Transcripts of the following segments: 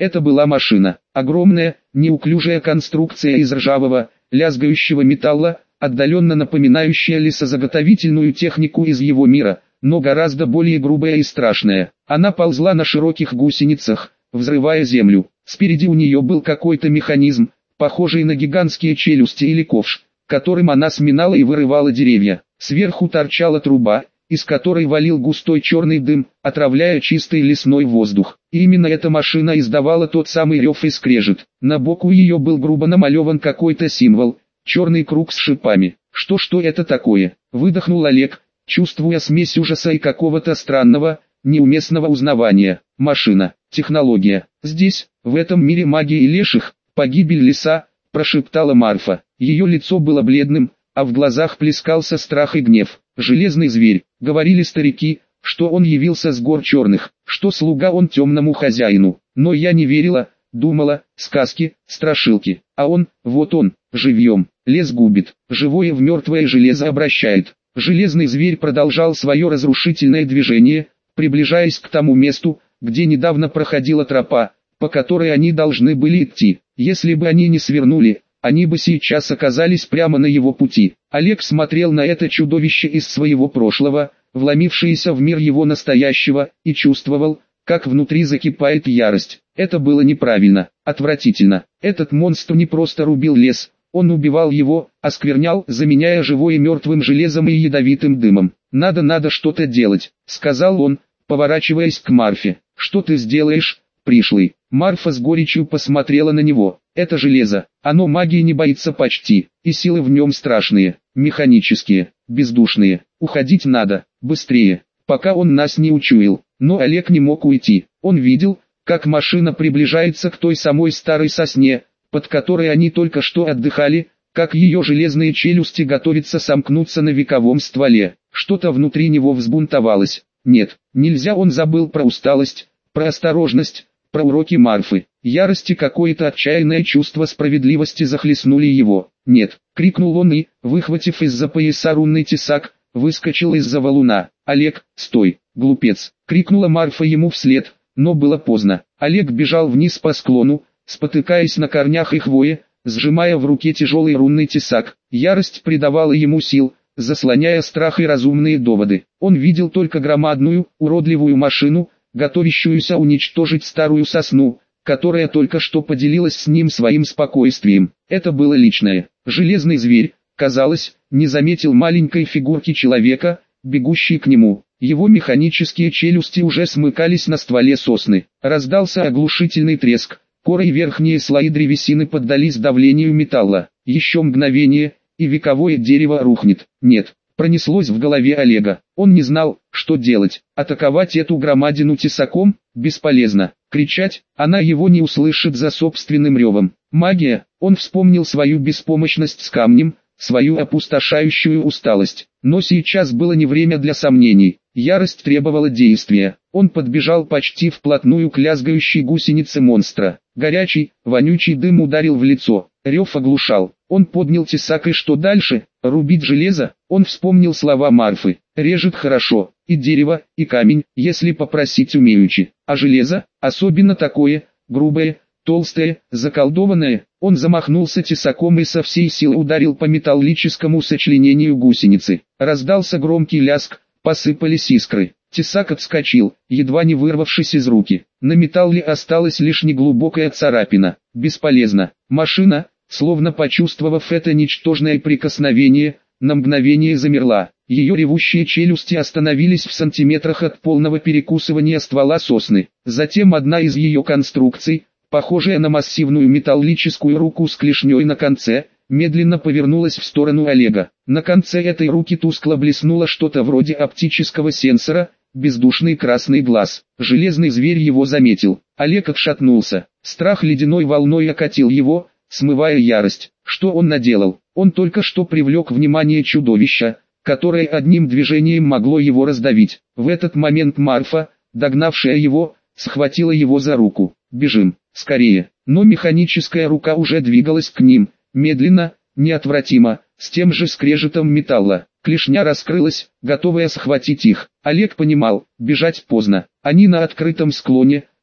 Это была машина. Огромная, неуклюжая конструкция из ржавого, лязгающего металла, отдаленно напоминающая лесозаготовительную технику из его мира, но гораздо более грубая и страшная. Она ползла на широких гусеницах, взрывая землю. Спереди у нее был какой-то механизм, похожий на гигантские челюсти или ковш, которым она сминала и вырывала деревья. Сверху торчала труба, из которой валил густой черный дым, отравляя чистый лесной воздух. И именно эта машина издавала тот самый рев и скрежет. На боку ее был грубо намалеван какой-то символ, черный круг с шипами. Что это такое? Выдохнул Олег, чувствуя смесь ужаса и какого-то странного, неуместного узнавания. Машина, технология. Здесь, в этом мире магии и леших, погибель леса, прошептала Марфа. Ее лицо было бледным, а в глазах плескался страх и гнев. Железный зверь, говорили старики, что он явился с гор черных, что слуга он темному хозяину. Но я не верила, думала, сказки, страшилки. А он, вот он, живьем, лес губит, живое в мертвое железо обращает. Железный зверь продолжал свое разрушительное движение, приближаясь к тому месту, где недавно проходила тропа, по которой они должны были идти. Если бы они не свернули, они бы сейчас оказались прямо на его пути. Олег смотрел на это чудовище из своего прошлого, вломившееся в мир его настоящего, и чувствовал, как внутри закипает ярость. Это было неправильно, отвратительно. Этот монстр не просто рубил лес, он убивал его, осквернял, заменяя живое мертвым железом и ядовитым дымом. «Надо что-то делать», — сказал он, поворачиваясь к Марфе. «Что ты сделаешь, пришлый?» Марфа с горечью посмотрела на него. «Это железо, оно магии не боится почти, и силы в нем страшные, механические, бездушные. Уходить надо, быстрее, пока он нас не учуял». Но Олег не мог уйти. Он видел, как машина приближается к той самой старой сосне, под которой они только что отдыхали, как ее железные челюсти готовятся сомкнуться на вековом стволе. Что-то внутри него взбунтовалось. Нет, нельзя, он забыл про усталость, про осторожность, про уроки Марфы. Ярость и какое-то отчаянное чувство справедливости захлестнули его. «Нет!» — крикнул он и, выхватив из-за пояса рунный тесак, выскочил из-за валуна. «Олег, стой, глупец!» — крикнула Марфа ему вслед, но было поздно. Олег бежал вниз по склону, спотыкаясь на корнях и хвое, сжимая в руке тяжелый рунный тесак. Ярость придавала ему сил, заслоняя страх и разумные доводы. Он видел только громадную, уродливую машину, готовящуюся уничтожить старую сосну, которая только что поделилась с ним своим спокойствием. Это было личное. Железный зверь, казалось, не заметил маленькой фигурки человека, бегущей к нему. Его механические челюсти уже смыкались на стволе сосны. Раздался оглушительный треск. Коры и верхние слои древесины поддались давлению металла. Еще мгновение, и вековое дерево рухнет. Нет, пронеслось в голове Олега. Он не знал, что делать. Атаковать эту громадину тесаком? Бесполезно. Кричать? Она его не услышит за собственным ревом. Магия? Он вспомнил свою беспомощность с камнем, свою опустошающую усталость. Но сейчас было не время для сомнений. Ярость требовала действия. Он подбежал почти вплотную к лязгающей гусенице монстра. Горячий, вонючий дым ударил в лицо. Рев оглушал. Он поднял тесак, и что дальше? Рубить железо? Он вспомнил слова Марфы. Режет хорошо. И дерево, и камень, если попросить умеючи. А железо, особенно такое, грубое, толстое, заколдованное. Он замахнулся тесаком и со всей силы ударил по металлическому сочленению гусеницы. Раздался громкий лязг, посыпались искры. Тесак отскочил, едва не вырвавшись из руки. На металле осталась лишь неглубокая царапина. Бесполезно. Машина, словно почувствовав это ничтожное прикосновение, на мгновение замерла. Ее ревущие челюсти остановились в сантиметрах от полного перекусывания ствола сосны. Затем одна из ее конструкций, похожая на массивную металлическую руку с клешней на конце, медленно повернулась в сторону Олега. На конце этой руки тускло блеснуло что-то вроде оптического сенсора, бездушный красный глаз. Железный зверь его заметил. Олег отшатнулся. Страх ледяной волной окатил его, смывая ярость. Что он наделал? Он только что привлек внимание чудовища, которое одним движением могло его раздавить. В этот момент Марфа, догнавшая его, схватила его за руку. «Бежим, скорее!» Но механическая рука уже двигалась к ним, медленно, неотвратимо, с тем же скрежетом металла. Клешня раскрылась, готовая схватить их. Олег понимал, бежать поздно. Они на открытом склоне,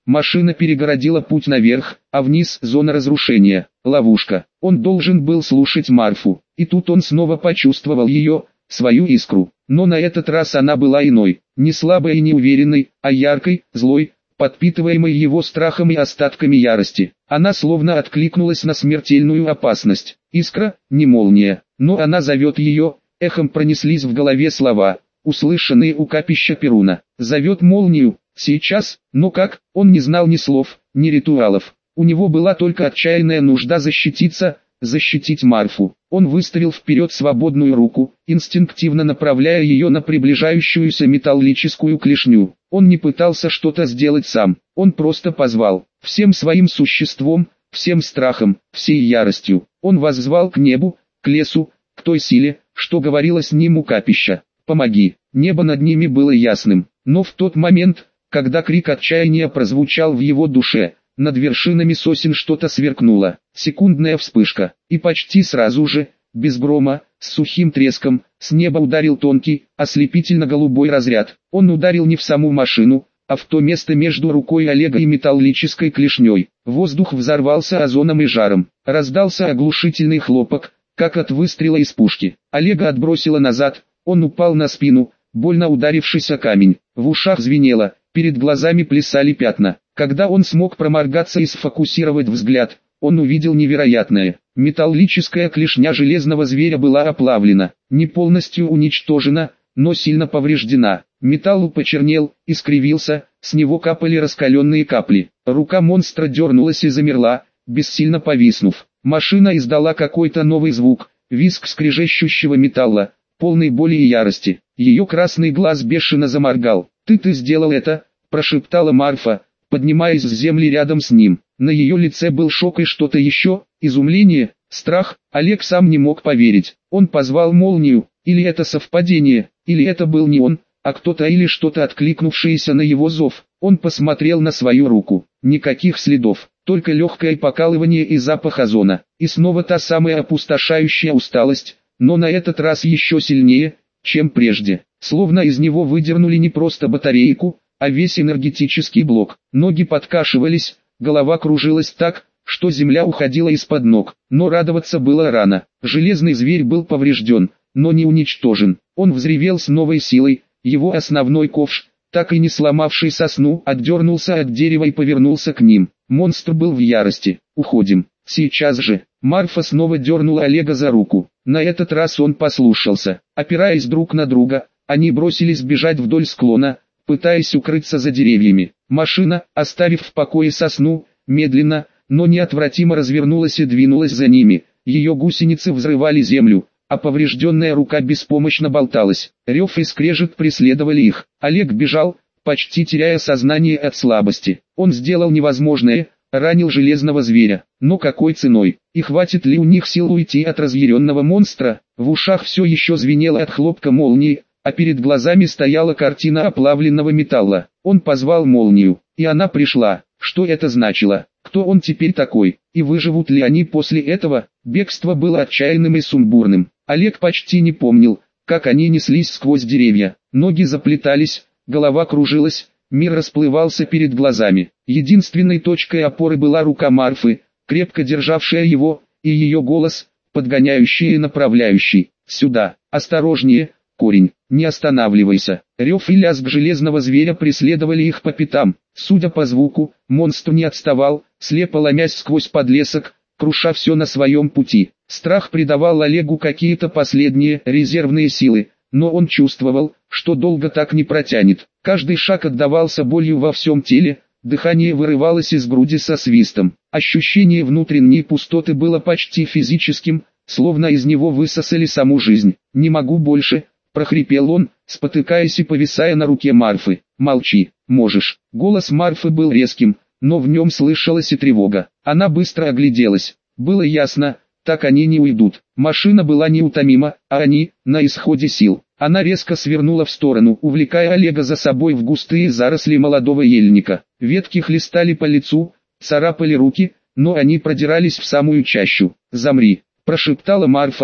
Машина перегородила путь наверх, а вниз зона разрушения, ловушка. Он должен был слушать Марфу, и тут он снова почувствовал ее, свою искру. Но на этот раз она была иной, не слабой и неуверенной, а яркой, злой, подпитываемой его страхом и остатками ярости. Она словно откликнулась на смертельную опасность. Искра, не молния, но она зовет ее. Эхом пронеслись в голове слова, услышанные у капища Перуна. Зовет молнию, сейчас, но как, он не знал ни слов, ни ритуалов. У него была только отчаянная нужда защититься, защитить Марфу. Он выставил вперед свободную руку, инстинктивно направляя ее на приближающуюся металлическую клешню. Он не пытался что-то сделать сам, он просто позвал. Всем своим существом, всем страхом, всей яростью. Он воззвал к небу, к лесу, к той силе, что говорила с ним у капища. «Помоги!» Небо над ними было ясным, но в тот момент, когда крик отчаяния прозвучал в его душе, над вершинами сосен что-то сверкнуло. Секундная вспышка, и почти сразу же, без грома, с сухим треском, с неба ударил тонкий, ослепительно-голубой разряд. Он ударил не в саму машину, а в то место между рукой Олега и металлической клешней. Воздух взорвался озоном и жаром. Раздался оглушительный хлопок, как от выстрела из пушки. Олега отбросило назад, он упал на спину, больно ударившись о камень. В ушах звенело, перед глазами плясали пятна. Когда он смог проморгаться и сфокусировать взгляд, он увидел невероятное. Металлическая клешня железного зверя была оплавлена, не полностью уничтожена, но сильно повреждена. Металл почернел, искривился, с него капали раскаленные капли. Рука монстра дернулась и замерла, бессильно повиснув. Машина издала какой-то новый звук, визг скрежещущего металла, полный боли и ярости. Ее красный глаз бешено заморгал. «Ты сделал это», – прошептала Марфа, поднимаясь с земли рядом с ним. На ее лице был шок и что-то еще, изумление, страх. Олег сам не мог поверить. Он позвал молнию, или это совпадение, или это был не он, а кто-то или что-то откликнувшееся на его зов. Он посмотрел на свою руку. Никаких следов, только легкое покалывание и запах озона. И снова та самая опустошающая усталость, но на этот раз еще сильнее, чем прежде. Словно из него выдернули не просто батарейку, а весь энергетический блок. Ноги подкашивались, голова кружилась так, что земля уходила из-под ног. Но радоваться было рано. Железный зверь был поврежден, но не уничтожен. Он взревел с новой силой. Его основной ковш, так и не сломавший сосну, отдернулся от дерева и повернулся к ним. Монстр был в ярости. «Уходим, сейчас же!» Марфа снова дернула Олега за руку. На этот раз он послушался. Опираясь друг на друга, они бросились бежать вдоль склона, пытаясь укрыться за деревьями. Машина, оставив в покое сосну, медленно, но неотвратимо развернулась и двинулась за ними. Ее гусеницы взрывали землю, а поврежденная рука беспомощно болталась. Рев и скрежет преследовали их. Олег бежал, почти теряя сознание от слабости. Он сделал невозможное, ранил железного зверя. Но какой ценой? И хватит ли у них сил уйти от разъяренного монстра? В ушах все еще звенело от хлопка молнии, а перед глазами стояла картина оплавленного металла. Он позвал молнию, и она пришла. Что это значило? Кто он теперь такой? И выживут ли они после этого? Бегство было отчаянным и сумбурным. Олег почти не помнил, как они неслись сквозь деревья. Ноги заплетались, голова кружилась, мир расплывался перед глазами. Единственной точкой опоры была рука Марфы, крепко державшая его, и ее голос, подгоняющий и направляющий. «Сюда, осторожнее, корень, не останавливайся». Рев и лязг железного зверя преследовали их по пятам. Судя по звуку, монстр не отставал, слепо ломясь сквозь подлесок, круша все на своем пути. Страх придавал Олегу какие-то последние резервные силы, но он чувствовал, что долго так не протянет. Каждый шаг отдавался болью во всем теле, дыхание вырывалось из груди со свистом. Ощущение внутренней пустоты было почти физическим, словно из него высосали саму жизнь. «Не могу больше», – прохрипел он, спотыкаясь и повисая на руке Марфы. «Молчи, можешь». Голос Марфы был резким, но в нем слышалась и тревога. Она быстро огляделась. Было ясно, так они не уйдут. Машина была неутомима, а они – на исходе сил. Она резко свернула в сторону, увлекая Олега за собой в густые заросли молодого ельника. Ветки хлестали по лицу, царапали руки, но они продирались в самую чащу. «Замри», – прошептала Марфа,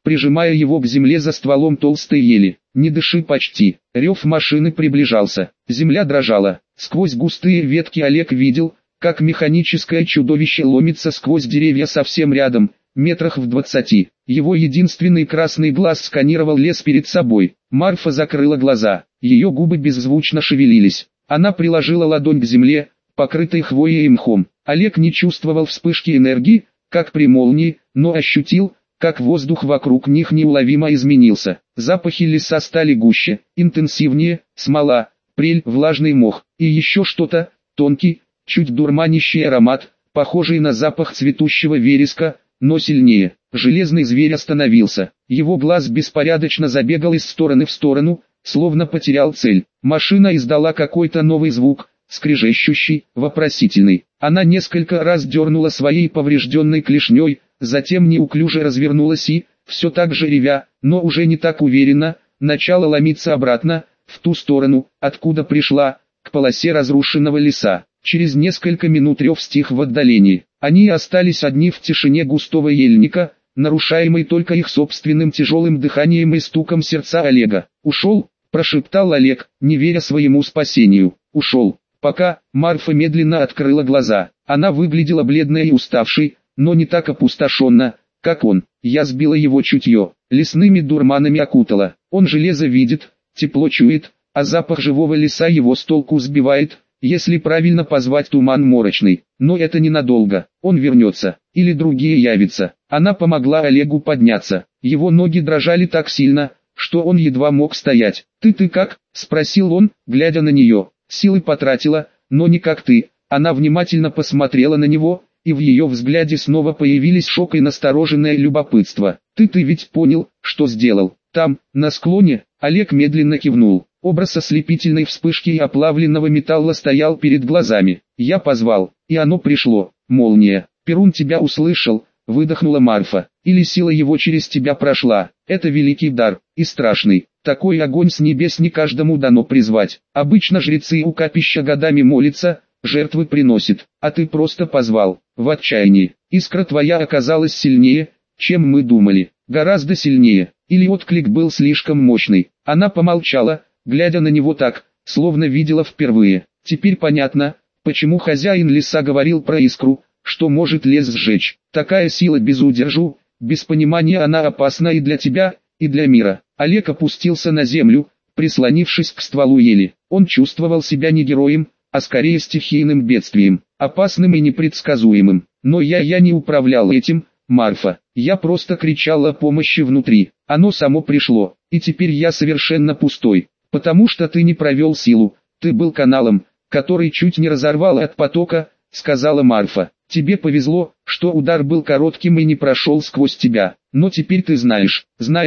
прижимая его к земле за стволом толстой ели. «Не дыши почти». Рев машины приближался. Земля дрожала. Сквозь густые ветки Олег видел, как механическое чудовище ломится сквозь деревья совсем рядом, метрах в 20. Его единственный красный глаз сканировал лес перед собой. Марфа закрыла глаза. Ее губы беззвучно шевелились. Она приложила ладонь к земле, покрытой хвоей и мхом. Олег не чувствовал вспышки энергии, как при молнии, но ощутил, как воздух вокруг них неуловимо изменился. Запахи леса стали гуще, интенсивнее: смола, прель, влажный мох и еще что-то, тонкий, чуть дурманящий аромат, похожий на запах цветущего вереска, но сильнее. Железный зверь остановился. Его глаз беспорядочно забегал из стороны в сторону, словно потерял цель. Машина издала какой-то новый звук, скрежещущий, вопросительный. Она несколько раз дернула своей поврежденной клешней, затем неуклюже развернулась и, все так же ревя, но уже не так уверенно, начала ломиться обратно, в ту сторону, откуда пришла, к полосе разрушенного леса. Через несколько минут рев стих в отдалении. Они остались одни в тишине густого ельника, нарушаемой только их собственным тяжелым дыханием и стуком сердца Олега. «Ушел?» – прошептал Олег, не веря своему спасению. «Ушел». Пока Марфа медленно открыла глаза. Она выглядела бледной и уставшей, но не так опустошенно, как он. Я сбила его чутье, лесными дурманами окутала. Он железо видит, тепло чует, а запах живого леса его с толку сбивает, если правильно позвать туман морочный. Но это ненадолго, он вернется, или другие явятся. Она помогла Олегу подняться. Его ноги дрожали так сильно, что он едва мог стоять. «Ты как?» – спросил он, глядя на нее. «Силы потратила, но не как ты». Она внимательно посмотрела на него, и в ее взгляде снова появились шок и настороженное любопытство. «Ты ведь понял, что сделал?» «Там, на склоне?» Олег медленно кивнул. Образ ослепительной вспышки и оплавленного металла стоял перед глазами. «Я позвал, и оно пришло. Молния. Перун тебя услышал», — выдохнула Марфа. «Или сила его через тебя прошла. Это великий дар, и страшный. Такой огонь с небес не каждому дано призвать. Обычно жрецы у капища годами молятся, жертвы приносят, а ты просто позвал, в отчаянии. Искра твоя оказалась сильнее, чем мы думали. Гораздо сильнее. Или отклик был слишком мощный». Она помолчала, глядя на него так, словно видела впервые. Теперь понятно, почему хозяин леса говорил про искру, что может лес сжечь. Такая сила без удержу, без понимания, она опасна и для тебя, и для мира. Олег опустился на землю, прислонившись к стволу ели. Он чувствовал себя не героем, а скорее стихийным бедствием, опасным и непредсказуемым. Но я не управлял этим, Марфа. Я просто кричал о помощи внутри. Оно само пришло, и теперь я совершенно пустой. Потому что ты не провел силу, ты был каналом, который чуть не разорвал от потока, сказала Марфа. Тебе повезло, что удар был коротким и не прошел сквозь тебя. Но теперь ты знаешь,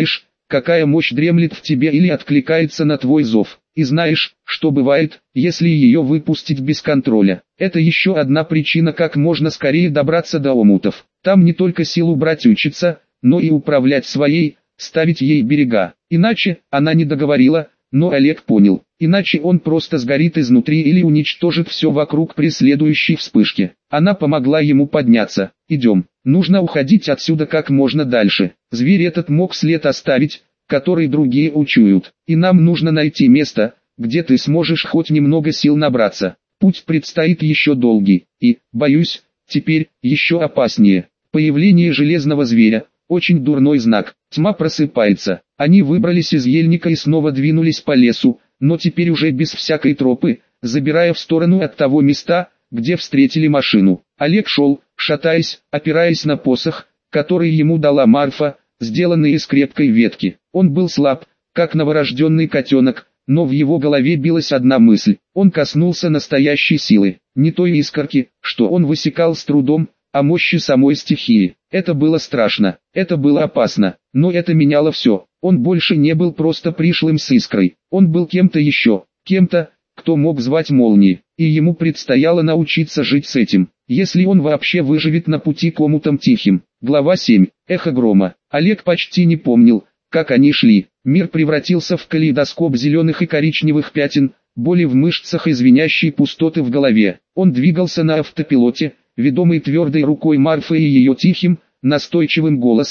какая мощь дремлет в тебе или откликается на твой зов. И знаешь, что бывает, если ее выпустить без контроля. Это еще одна причина, как можно скорее добраться до омутов. Там не только силу брать учиться, но и управлять своей, ставить ей берега. Иначе, она не договорила, но Олег понял. Иначе он просто сгорит изнутри или уничтожит все вокруг при следующей вспышке. Она помогла ему подняться. «Идем, нужно уходить отсюда как можно дальше. Зверь этот мог след оставить, который другие учуют. И нам нужно найти место, где ты сможешь хоть немного сил набраться. Путь предстоит еще долгий, и, боюсь, теперь, еще опаснее. Появление железного зверя – очень дурной знак. Тьма просыпается». Они выбрались из ельника и снова двинулись по лесу, но теперь уже без всякой тропы, забирая в сторону от того места, где встретили машину. Олег шел, шатаясь, опираясь на посох, который ему дала Марфа, сделанный из крепкой ветки. Он был слаб, как новорожденный котенок, но в его голове билась одна мысль. Он коснулся настоящей силы, не той искорки, что он высекал с трудом, а мощи самой стихии. Это было страшно, это было опасно, но это меняло все. Он больше не был просто пришлым с искрой, он был кем-то еще, кем-то, кто мог звать молнии, и ему предстояло научиться жить с этим, если он вообще выживет на пути к омутам тихим. Глава 7. Эхо грома. Олег почти не помнил, как они шли. Мир превратился в калейдоскоп зеленых и коричневых пятен, боли в мышцах и звенящей пустоты в голове. Он двигался на автопилоте, ведомый твердой рукой Марфы и ее тихим, настойчивым голосом,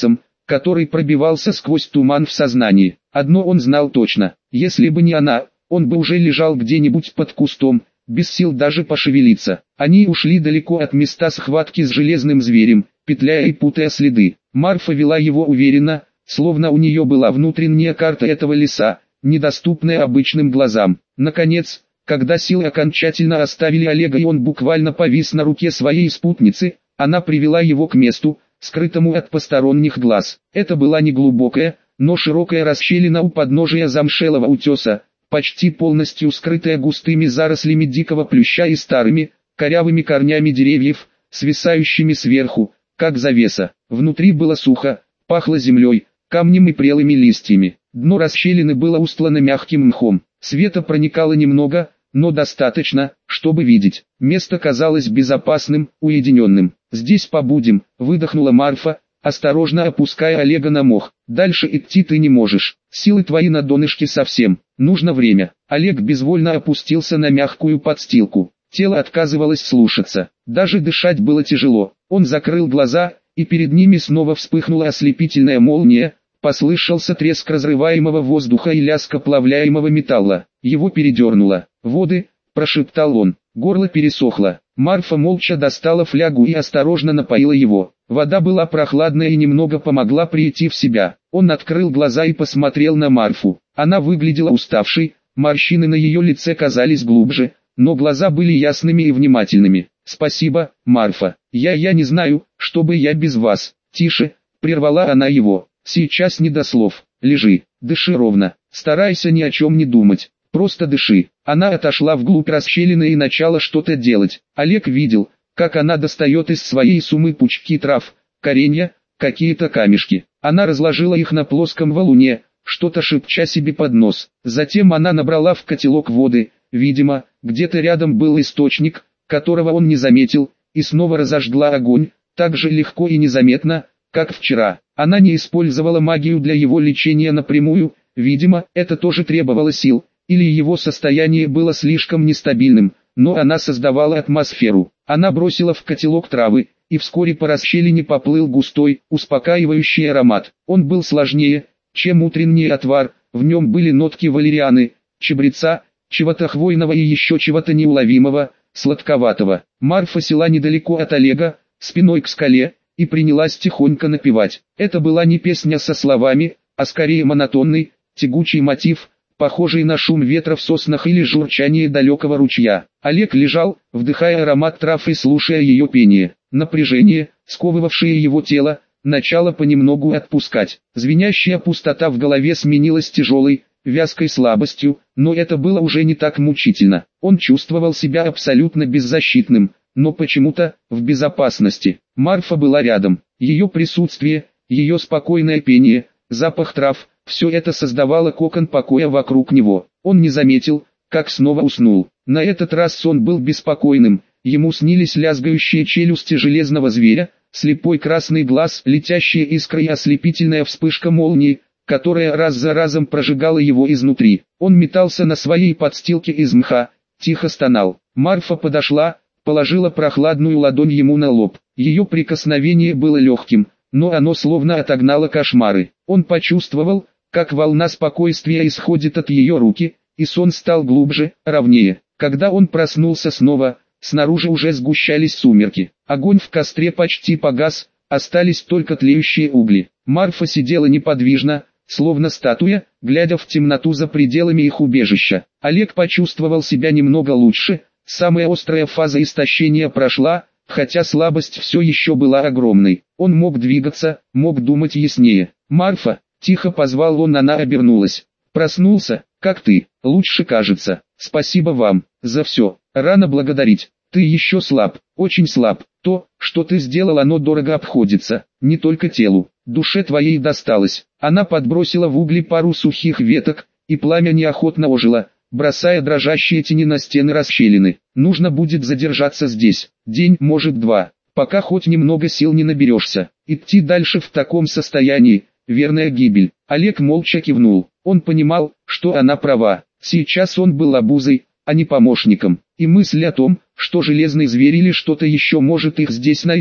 который пробивался сквозь туман в сознании. Одно он знал точно: если бы не она, он бы уже лежал где-нибудь под кустом, без сил даже пошевелиться. Они ушли далеко от места схватки с железным зверем, петляя и путая следы. Марфа вела его уверенно, словно у нее была внутренняя карта этого леса, недоступная обычным глазам. Наконец, когда силы окончательно оставили Олега и он буквально повис на руке своей спутницы, она привела его к месту, скрытому от посторонних глаз. Это была неглубокая, но широкая расщелина у подножия замшелого утеса, почти полностью скрытая густыми зарослями дикого плюща и старыми, корявыми корнями деревьев, свисающими сверху, как завеса. Внутри было сухо, пахло землей, камнем и прелыми листьями. Дно расщелины было устлано мягким мхом. Света проникало немного, но достаточно, чтобы видеть. Место казалось безопасным, уединенным. «Здесь побудем», — выдохнула Марфа, осторожно опуская Олега на мох. «Дальше идти ты не можешь. Силы твои на донышке совсем. Нужно время». Олег безвольно опустился на мягкую подстилку. Тело отказывалось слушаться. Даже дышать было тяжело. Он закрыл глаза, и перед ними снова вспыхнула ослепительная молния. Послышался треск разрываемого воздуха и лязг оплавляемого металла. Его передернуло. «Воды», — прошептал он. Горло пересохло. Марфа молча достала флягу и осторожно напоила его. Вода была прохладная и немного помогла прийти в себя. Он открыл глаза и посмотрел на Марфу. Она выглядела уставшей, морщины на ее лице казались глубже, но глаза были ясными и внимательными. «Спасибо, Марфа. Я не знаю, что бы я без вас». «Тише», — прервала она его. «Сейчас не до слов. Лежи, дыши ровно, старайся ни о чем не думать. Просто дыши». Она отошла вглубь расщелины и начала что-то делать. Олег видел, как она достает из своей суммы пучки трав, коренья, какие-то камешки. Она разложила их на плоском валуне, что-то шепча себе под нос. Затем она набрала в котелок воды, видимо, где-то рядом был источник, которого он не заметил, и снова разожгла огонь, так же легко и незаметно, как вчера. Она не использовала магию для его лечения напрямую, видимо, это тоже требовало сил, или его состояние было слишком нестабильным, но она создавала атмосферу. Она бросила в котелок травы, и вскоре по расщелине поплыл густой, успокаивающий аромат. Он был сложнее, чем утренний отвар, в нем были нотки валерианы, чабреца, чего-то хвойного и еще чего-то неуловимого, сладковатого. Марфа села недалеко от Олега, спиной к скале, и принялась тихонько напевать. Это была не песня со словами, а скорее монотонный, тягучий мотив, похожий на шум ветра в соснах или журчание далекого ручья. Олег лежал, вдыхая аромат трав и слушая ее пение. Напряжение, сковывавшее его тело, начало понемногу отпускать. Звенящая пустота в голове сменилась тяжелой, вязкой слабостью, но это было уже не так мучительно. Он чувствовал себя абсолютно беззащитным, но почему-то в безопасности. Марфа была рядом. Ее присутствие, ее спокойное пение, запах трав, все это создавало кокон покоя вокруг него. Он не заметил, как снова уснул. На этот раз сон был беспокойным. Ему снились лязгающие челюсти железного зверя, слепой красный глаз, летящие искры и ослепительная вспышка молнии, которая раз за разом прожигала его изнутри. Он метался на своей подстилке из мха, тихо стонал. Марфа подошла, положила прохладную ладонь ему на лоб. Ее прикосновение было легким, но оно словно отогнало кошмары. Он почувствовал, как волна спокойствия исходит от ее руки, и сон стал глубже, ровнее. Когда он проснулся снова, снаружи уже сгущались сумерки. Огонь в костре почти погас, остались только тлеющие угли. Марфа сидела неподвижно, словно статуя, глядя в темноту за пределами их убежища. Олег почувствовал себя немного лучше, самая острая фаза истощения прошла, хотя слабость все еще была огромной. Он мог двигаться, мог думать яснее. «Марфа», — тихо позвал он, она обернулась. «Проснулся, как ты? Лучше кажется. Спасибо вам за все. Рано благодарить. Ты еще слаб, очень слаб. То, что ты сделал, оно дорого обходится. Не только телу, душе твоей досталось». Она подбросила в угли пару сухих веток, и пламя неохотно ожило, бросая дрожащие тени на стены расщелины. «Нужно будет задержаться здесь. День, может два, пока хоть немного сил не наберешься. Идти дальше в таком состоянии — верная гибель». Олег молча кивнул. Он понимал, что она права. Сейчас он был обузой, а не помощником. И мысль о том, что железный зверь или что-то еще может их здесь найти,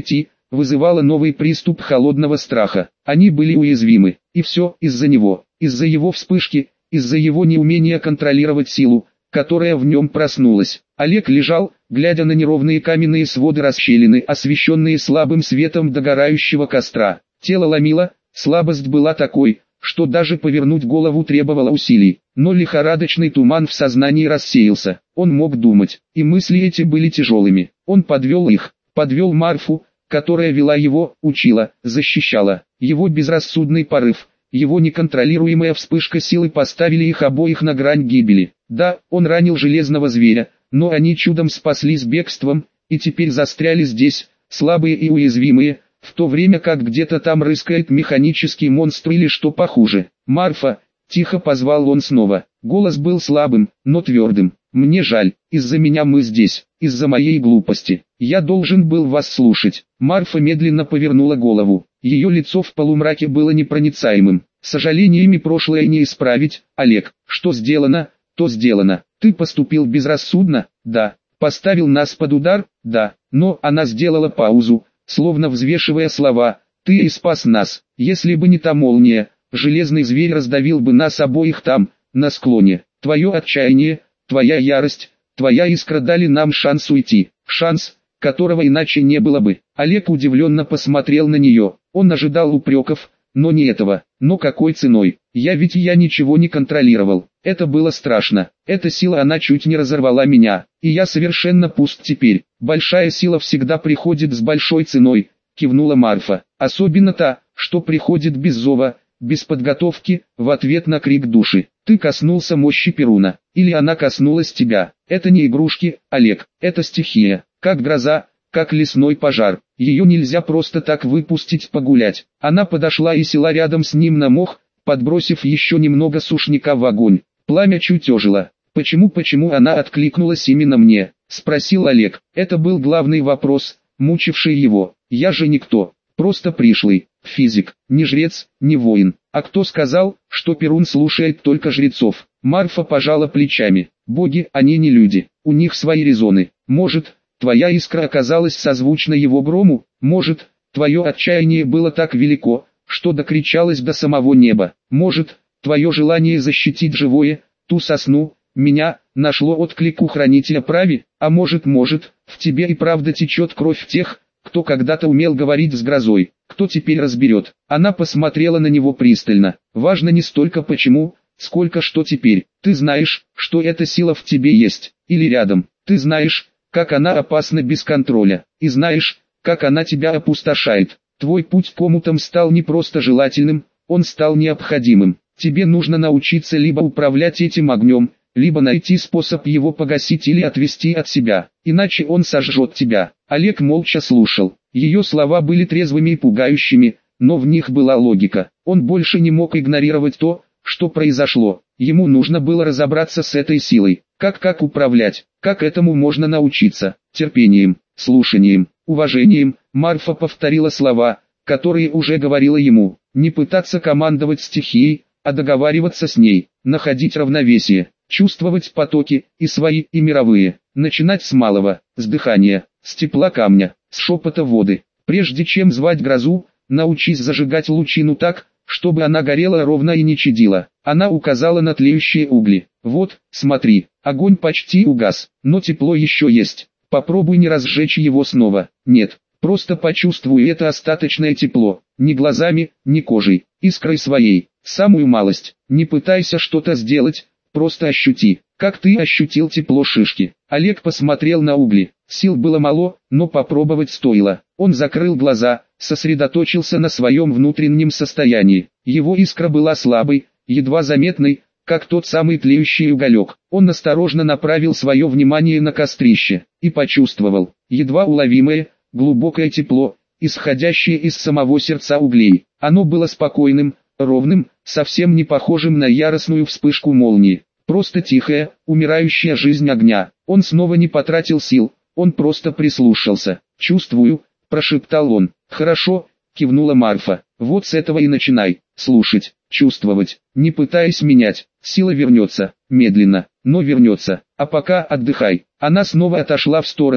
вызывало новый приступ холодного страха. Они были уязвимы, и все из-за него, из-за его вспышки, из-за его неумения контролировать силу, которая в нем проснулась. Олег лежал, глядя на неровные каменные своды расщелины, освещенные слабым светом догорающего костра. Тело ломило, слабость была такой, что даже повернуть голову требовало усилий. Но лихорадочный туман в сознании рассеялся. Он мог думать, и мысли эти были тяжелыми. Он подвел их, подвел Марфу, которая вела его, учила, защищала. Его безрассудный порыв, его неконтролируемая вспышка силы поставили их обоих на грань гибели. Да, он ранил железного зверя, но они чудом спаслись бегством, и теперь застряли здесь, слабые и уязвимые, в то время как где-то там рыскает механический монстр или что похуже. «Марфа!» – тихо позвал он снова. Голос был слабым, но твердым. «Мне жаль, из-за меня мы здесь, из-за моей глупости. Я должен был вас слушать». Марфа медленно повернула голову. Ее лицо в полумраке было непроницаемым. «Сожалениями прошлое не исправить, Олег. Что сделано, то сделано. Ты поступил безрассудно, да. Поставил нас под удар, да. Но она сделала паузу, словно взвешивая слова. Ты и спас нас. Если бы не та молния, железный зверь раздавил бы нас обоих там, на склоне. Твое отчаяние, твоя ярость, твоя искра дали нам шанс уйти. Шанс, которого иначе не было бы». Олег удивленно посмотрел на нее. Он ожидал упреков, но не этого. Но какой ценой? Я ничего не контролировал. Это было страшно. Эта сила, она чуть не разорвала меня. И я совершенно пуст теперь. Большая сила всегда приходит с большой ценой, кивнула Марфа. Особенно та, что приходит без зова, без подготовки, в ответ на крик души. Ты коснулся мощи Перуна. Или она коснулась тебя. Это не игрушки, Олег. Это стихия. Как гроза, как лесной пожар. Ее нельзя просто так выпустить погулять. Она подошла и села рядом с ним на мох, подбросив еще немного сушняка в огонь. Пламя чуть ожило. «Почему она откликнулась именно мне?» – спросил Олег. Это был главный вопрос, мучивший его. «Я же никто, просто пришлый, физик, не жрец, не воин. А кто сказал, что Перун слушает только жрецов?» Марфа пожала плечами. «Боги, они не люди, у них свои резоны. Может, твоя искра оказалась созвучна его грому, может, твое отчаяние было так велико, что докричалось до самого неба. Может, твое желание защитить живое, ту сосну, меня, нашло отклик у хранителя прави, а может, в тебе и правда течет кровь тех, кто когда-то умел говорить с грозой, кто теперь разберет». Она посмотрела на него пристально. «Важно не столько почему, сколько что теперь. Ты знаешь, что эта сила в тебе есть, или рядом. Ты знаешь, как она опасна без контроля, и знаешь, как она тебя опустошает. Твой путь к омутам стал не просто желательным, он стал необходимым. Тебе нужно научиться либо управлять этим огнем, либо найти способ его погасить или отвести от себя, иначе он сожжет тебя». Олег молча слушал. Ее слова были трезвыми и пугающими, но в них была логика. Он больше не мог игнорировать то, что произошло. Ему нужно было разобраться с этой силой. Как управлять, как этому можно научиться? Терпением, слушанием, уважением. Марфа повторила слова, которые уже говорила ему. Не пытаться командовать стихией, а договариваться с ней, находить равновесие, чувствовать потоки, и свои, и мировые. Начинать с малого, с дыхания, с тепла камня, с шепота воды. Прежде чем звать грозу, научись зажигать лучину так, чтобы она горела ровно и не чадила. Она указала на тлеющие угли. «Вот, смотри, огонь почти угас, но тепло еще есть. Попробуй не разжечь его снова. Нет, просто почувствуй это остаточное тепло, не глазами, не кожей, искрой своей, самую малость. Не пытайся что-то сделать, просто ощути, как ты ощутил тепло шишки». Олег посмотрел на угли. Сил было мало, но попробовать стоило. Он закрыл глаза, сосредоточился на своем внутреннем состоянии. Его искра была слабой, едва заметной, как тот самый тлеющий уголек. Он осторожно направил свое внимание на кострище и почувствовал едва уловимое, глубокое тепло, исходящее из самого сердца углей. Оно было спокойным, ровным, совсем не похожим на яростную вспышку молнии. Просто тихая, умирающая жизнь огня. Он снова не потратил сил, он просто прислушался. «Чувствую», – прошептал он. «Хорошо», – кивнула Марфа. «Вот с этого и начинай. Слушать, чувствовать, не пытаясь менять. Сила вернется, медленно, но вернется. А пока отдыхай». Она снова отошла в сторону,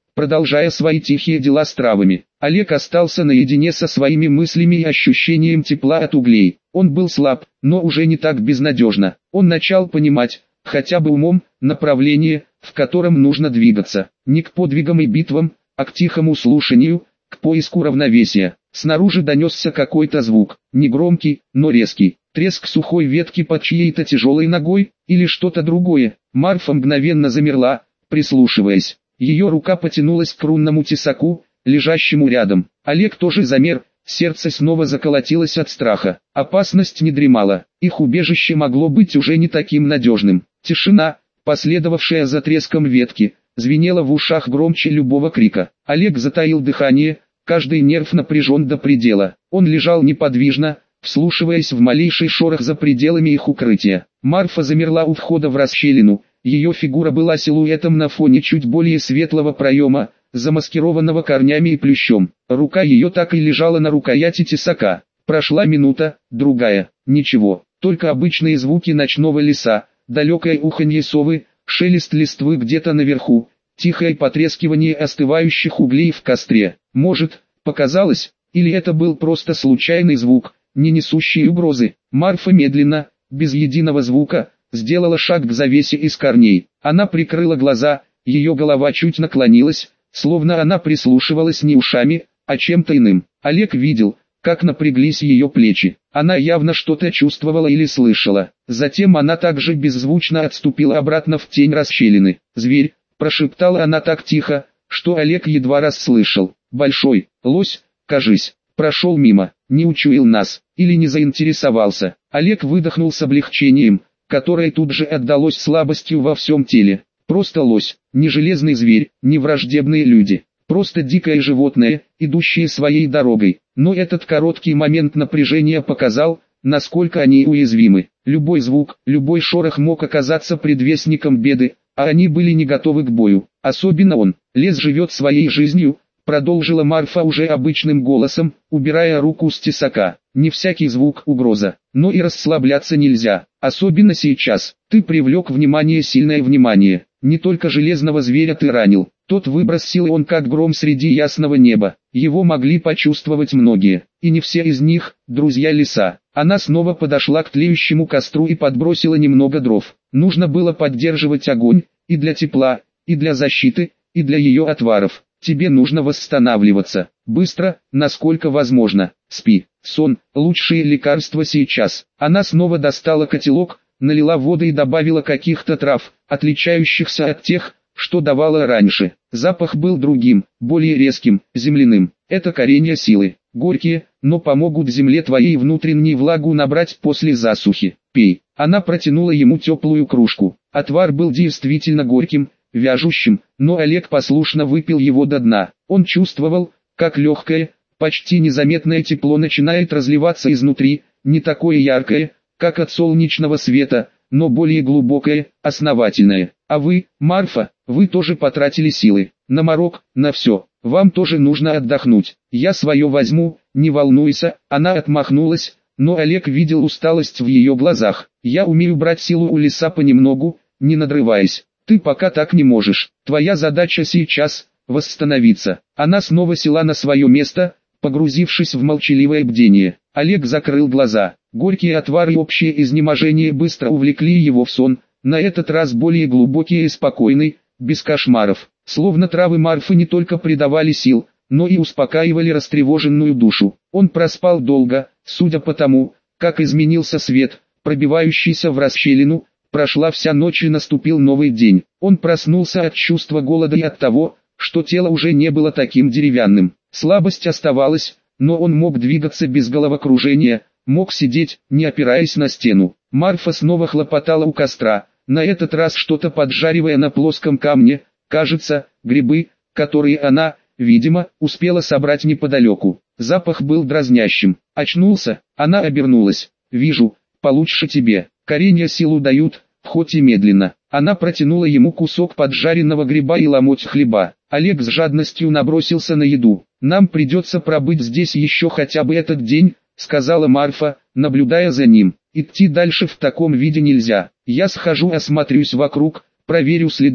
продолжая свои тихие дела с травами. Олег остался наедине со своими мыслями и ощущением тепла от углей. Он был слаб, но уже не так безнадежно. Он начал понимать, хотя бы умом, направление, в котором нужно двигаться. Не к подвигам и битвам, а к тихому слушанию, к поиску равновесия. Снаружи донесся какой-то звук, негромкий, но резкий. Треск сухой ветки под чьей-то тяжелой ногой, или что-то другое. Марфа мгновенно замерла, прислушиваясь. Ее рука потянулась к рунному тесаку, лежащему рядом. Олег тоже замер, сердце снова заколотилось от страха. Опасность не дремала, их убежище могло быть уже не таким надежным. Тишина, последовавшая за треском ветки, звенела в ушах громче любого крика. Олег затаил дыхание, каждый нерв напряжен до предела. Он лежал неподвижно, вслушиваясь в малейший шорох за пределами их укрытия. Марфа замерла у входа в расщелину, ее фигура была силуэтом на фоне чуть более светлого проема, замаскированного корнями и плющом. Рука ее так и лежала на рукояти тесака. Прошла минута, другая, ничего, только обычные звуки ночного леса, далекое уханье совы, шелест листвы где-то наверху, тихое потрескивание остывающих углей в костре. Может, показалось, или это был просто случайный звук, не несущий угрозы. Марфа медленно, без единого звука, сделала шаг к завесе из корней. Она прикрыла глаза, ее голова чуть наклонилась, словно она прислушивалась не ушами, а чем-то иным. Олег видел, как напряглись ее плечи. Она явно что-то чувствовала или слышала. Затем она также беззвучно отступила обратно в тень расщелины. «Зверь», прошептала она так тихо, что Олег едва расслышал. «Большой, лось, кажись, прошел мимо, не учуял нас, или не заинтересовался». Олег выдохнул с облегчением, которое тут же отдалось слабостью во всем теле. Просто лось, не железный зверь, не враждебные люди. Просто дикое животное, идущее своей дорогой. Но этот короткий момент напряжения показал, насколько они уязвимы. Любой звук, любой шорох мог оказаться предвестником беды, а они были не готовы к бою. Особенно он. Лес живет своей жизнью, продолжила Марфа уже обычным голосом, убирая руку с тесака. Не всякий звук угроза, но и расслабляться нельзя. Особенно сейчас. Ты привлек внимание, сильное внимание. Не только железного зверя ты ранил. Тот выброс силы, он как гром среди ясного неба. Его могли почувствовать многие, и не все из них – друзья леса. Она снова подошла к тлеющему костру и подбросила немного дров. Нужно было поддерживать огонь, и для тепла, и для защиты, и для ее отваров. Тебе нужно восстанавливаться, быстро, насколько возможно. Спи, сон – лучшие лекарства сейчас. Она снова достала котелок, налила воды и добавила каких-то трав, отличающихся от тех, что давала раньше. Запах был другим, более резким, земляным. Это коренья силы, горькие, но помогут земле твоей внутренней влагу набрать после засухи. Пей. Она протянула ему теплую кружку. Отвар был действительно горьким, вяжущим, но Олег послушно выпил его до дна. Он чувствовал, как легкое, почти незаметное тепло начинает разливаться изнутри, не такое яркое, как от солнечного света, но более глубокое, основательное. А вы, Марфа, вы тоже потратили силы. На морок, на все. Вам тоже нужно отдохнуть. Я свое возьму, не волнуйся. Она отмахнулась, но Олег видел усталость в ее глазах. Я умею брать силу у леса понемногу, не надрываясь. Ты пока так не можешь. Твоя задача сейчас – восстановиться. Она снова села на свое место, погрузившись в молчаливое бдение. Олег закрыл глаза. Горькие отвары и общее изнеможение быстро увлекли его в сон, на этот раз более глубокий и спокойный, без кошмаров. Словно травы Марфы не только придавали сил, но и успокаивали растревоженную душу. Он проспал долго, судя по тому, как изменился свет, пробивающийся в расщелину. Прошла вся ночь и наступил новый день. Он проснулся от чувства голода и от того, что тело уже не было таким деревянным. Слабость оставалась, но он мог двигаться без головокружения, мог сидеть, не опираясь на стену. Марфа снова хлопотала у костра, на этот раз что-то поджаривая на плоском камне, кажется, грибы, которые она, видимо, успела собрать неподалеку. Запах был дразнящим. Очнулся, она обернулась. «Вижу, получше тебе. Коренья силу дают, хоть и медленно». Она протянула ему кусок поджаренного гриба и ломоть хлеба. Олег с жадностью набросился на еду. «Нам придется пробыть здесь еще хотя бы этот день», — сказала Марфа, наблюдая за ним. «Идти дальше в таком виде нельзя. Я схожу, осмотрюсь вокруг, проверю следы,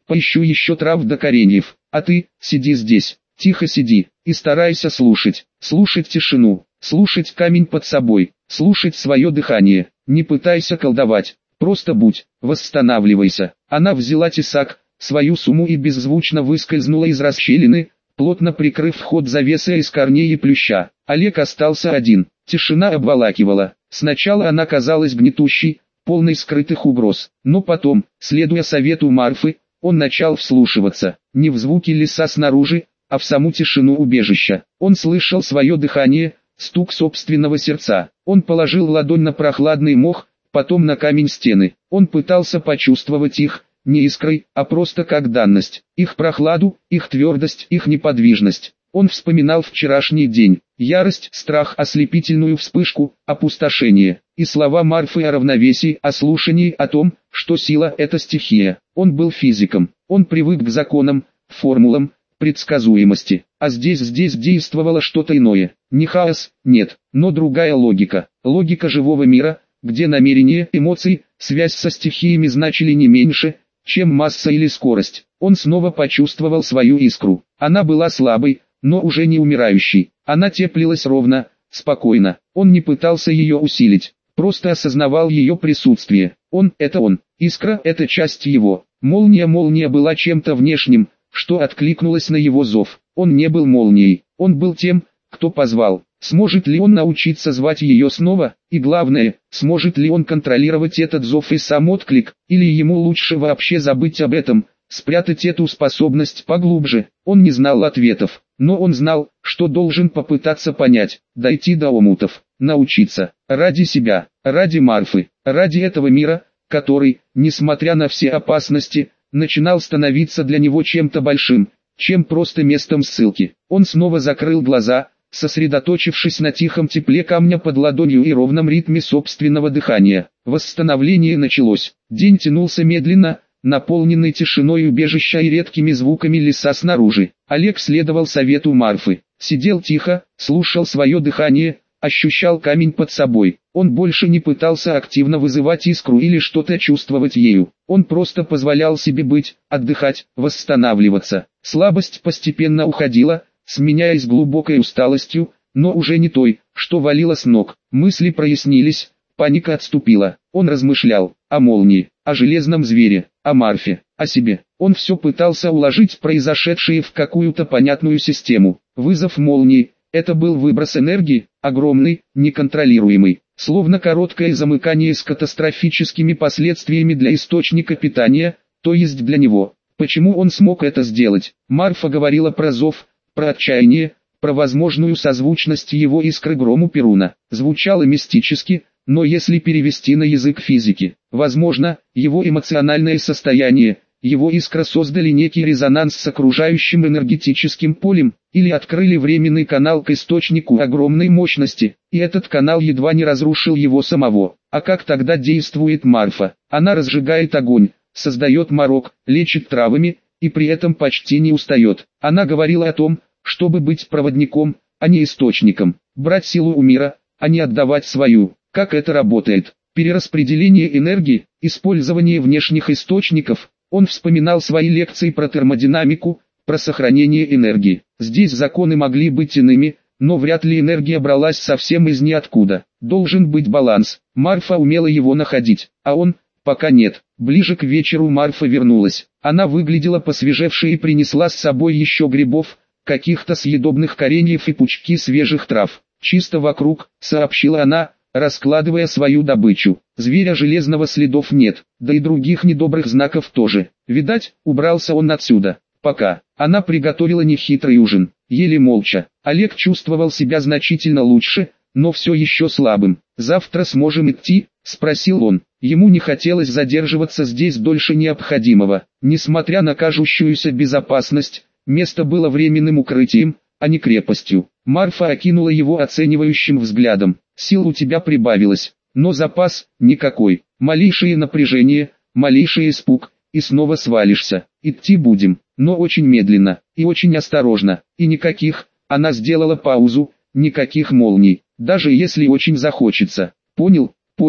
поищу еще трав да кореньев, а ты, сиди здесь, тихо сиди, и старайся слушать, слушать тишину, слушать камень под собой, слушать свое дыхание, не пытайся колдовать, просто будь, восстанавливайся. Она взяла тесак, свою сумму и беззвучно выскользнула из расщелины, плотно прикрыв вход завесой из корней и плюща. Олег остался один, тишина обволакивала. Сначала она казалась гнетущей, полной скрытых угроз, но потом, следуя совету Марфы, он начал вслушиваться, не в звуки леса снаружи, а в саму тишину убежища. Он слышал свое дыхание, стук собственного сердца. Он положил ладонь на прохладный мох, потом на камень стены. Он пытался почувствовать их, не искрой, а просто как данность. Их прохладу, их твердость, их неподвижность. Он вспоминал вчерашний день, ярость, страх, ослепительную вспышку, опустошение. И слова Марфы о равновесии, о слушании, о том, что сила – это стихия. Он был физиком, он привык к законам, формулам, предсказуемости. А здесь действовало что-то иное. Не хаос, нет, но другая логика. Логика живого мира, где намерения, эмоции, связь со стихиями значили не меньше, чем масса или скорость. Он снова почувствовал свою искру. Она была слабой, но уже не умирающей. Она теплилась ровно, спокойно. Он не пытался ее усилить, просто осознавал ее присутствие. Это он. Искра – это часть его. Молния была чем-то внешним, что откликнулось на его зов. Он не был молнией, он был тем, кто позвал. Сможет ли он научиться звать ее снова, и главное, сможет ли он контролировать этот зов и сам отклик, или ему лучше вообще забыть об этом, спрятать эту способность поглубже. Он не знал ответов, но он знал, что должен попытаться понять, дойти до омутов, научиться, ради себя, ради Марфы, ради этого мира, который, несмотря на все опасности, начинал становиться для него чем-то большим, чем просто местом ссылки. Он снова закрыл глаза, сосредоточившись на тихом тепле камня под ладонью и ровном ритме собственного дыхания. Восстановление началось. День тянулся медленно, наполненный тишиной убежища и редкими звуками леса снаружи. Олег следовал совету Марфы. Сидел тихо, слушал свое дыхание, ощущал камень под собой. Он больше не пытался активно вызывать искру или что-то чувствовать ею. Он просто позволял себе быть, отдыхать, восстанавливаться. Слабость постепенно уходила, сменяясь глубокой усталостью, но уже не той, что валила с ног. Мысли прояснились, паника отступила. Он размышлял о молнии, о железном звере, о Марфе, о себе. Он все пытался уложить произошедшее в какую-то понятную систему. Вызов молнии – это был выброс энергии, огромный, неконтролируемый, словно короткое замыкание с катастрофическими последствиями для источника питания, то есть для него. Почему он смог это сделать? Марфа говорила про зов, про отчаяние, про возможную созвучность его искры грому Перуна. Звучало мистически, но если перевести на язык физики, возможно, его эмоциональное состояние, его искра создали некий резонанс с окружающим энергетическим полем, или открыли временный канал к источнику огромной мощности, и этот канал едва не разрушил его самого. А как тогда действует Марфа? Она разжигает огонь, создает морок, лечит травами, и при этом почти не устает. Она говорила о том, чтобы быть проводником, а не источником, брать силу у мира, а не отдавать свою. Как это работает? Перераспределение энергии, использование внешних источников. Он вспоминал свои лекции про термодинамику, про сохранение энергии. Здесь законы могли быть иными, но вряд ли энергия бралась совсем из ниоткуда. Должен быть баланс. Марфа умела его находить, а он, пока нет. Ближе к вечеру Марфа вернулась. Она выглядела посвежевшей и принесла с собой еще грибов, каких-то съедобных кореньев и пучки свежих трав. «Чисто вокруг», — сообщила она, раскладывая свою добычу. Зверя железного следов нет, да и других недобрых знаков тоже. Видать, убрался он отсюда. Пока. Она приготовила нехитрый ужин. Ели молча. Олег чувствовал себя значительно лучше, но все еще слабым. «Завтра сможем идти?» — спросил он. Ему не хотелось задерживаться здесь дольше необходимого. Несмотря на кажущуюся безопасность, место было временным укрытием, а не крепостью. Марфа окинула его оценивающим взглядом. «Сил у тебя прибавилось, но запас никакой. Малейшее напряжение, малейший испуг, и снова свалишься. Идти будем, но очень медленно, и очень осторожно, и никаких», она сделала паузу, «никаких молний, даже если очень захочется». «Понял, понял»,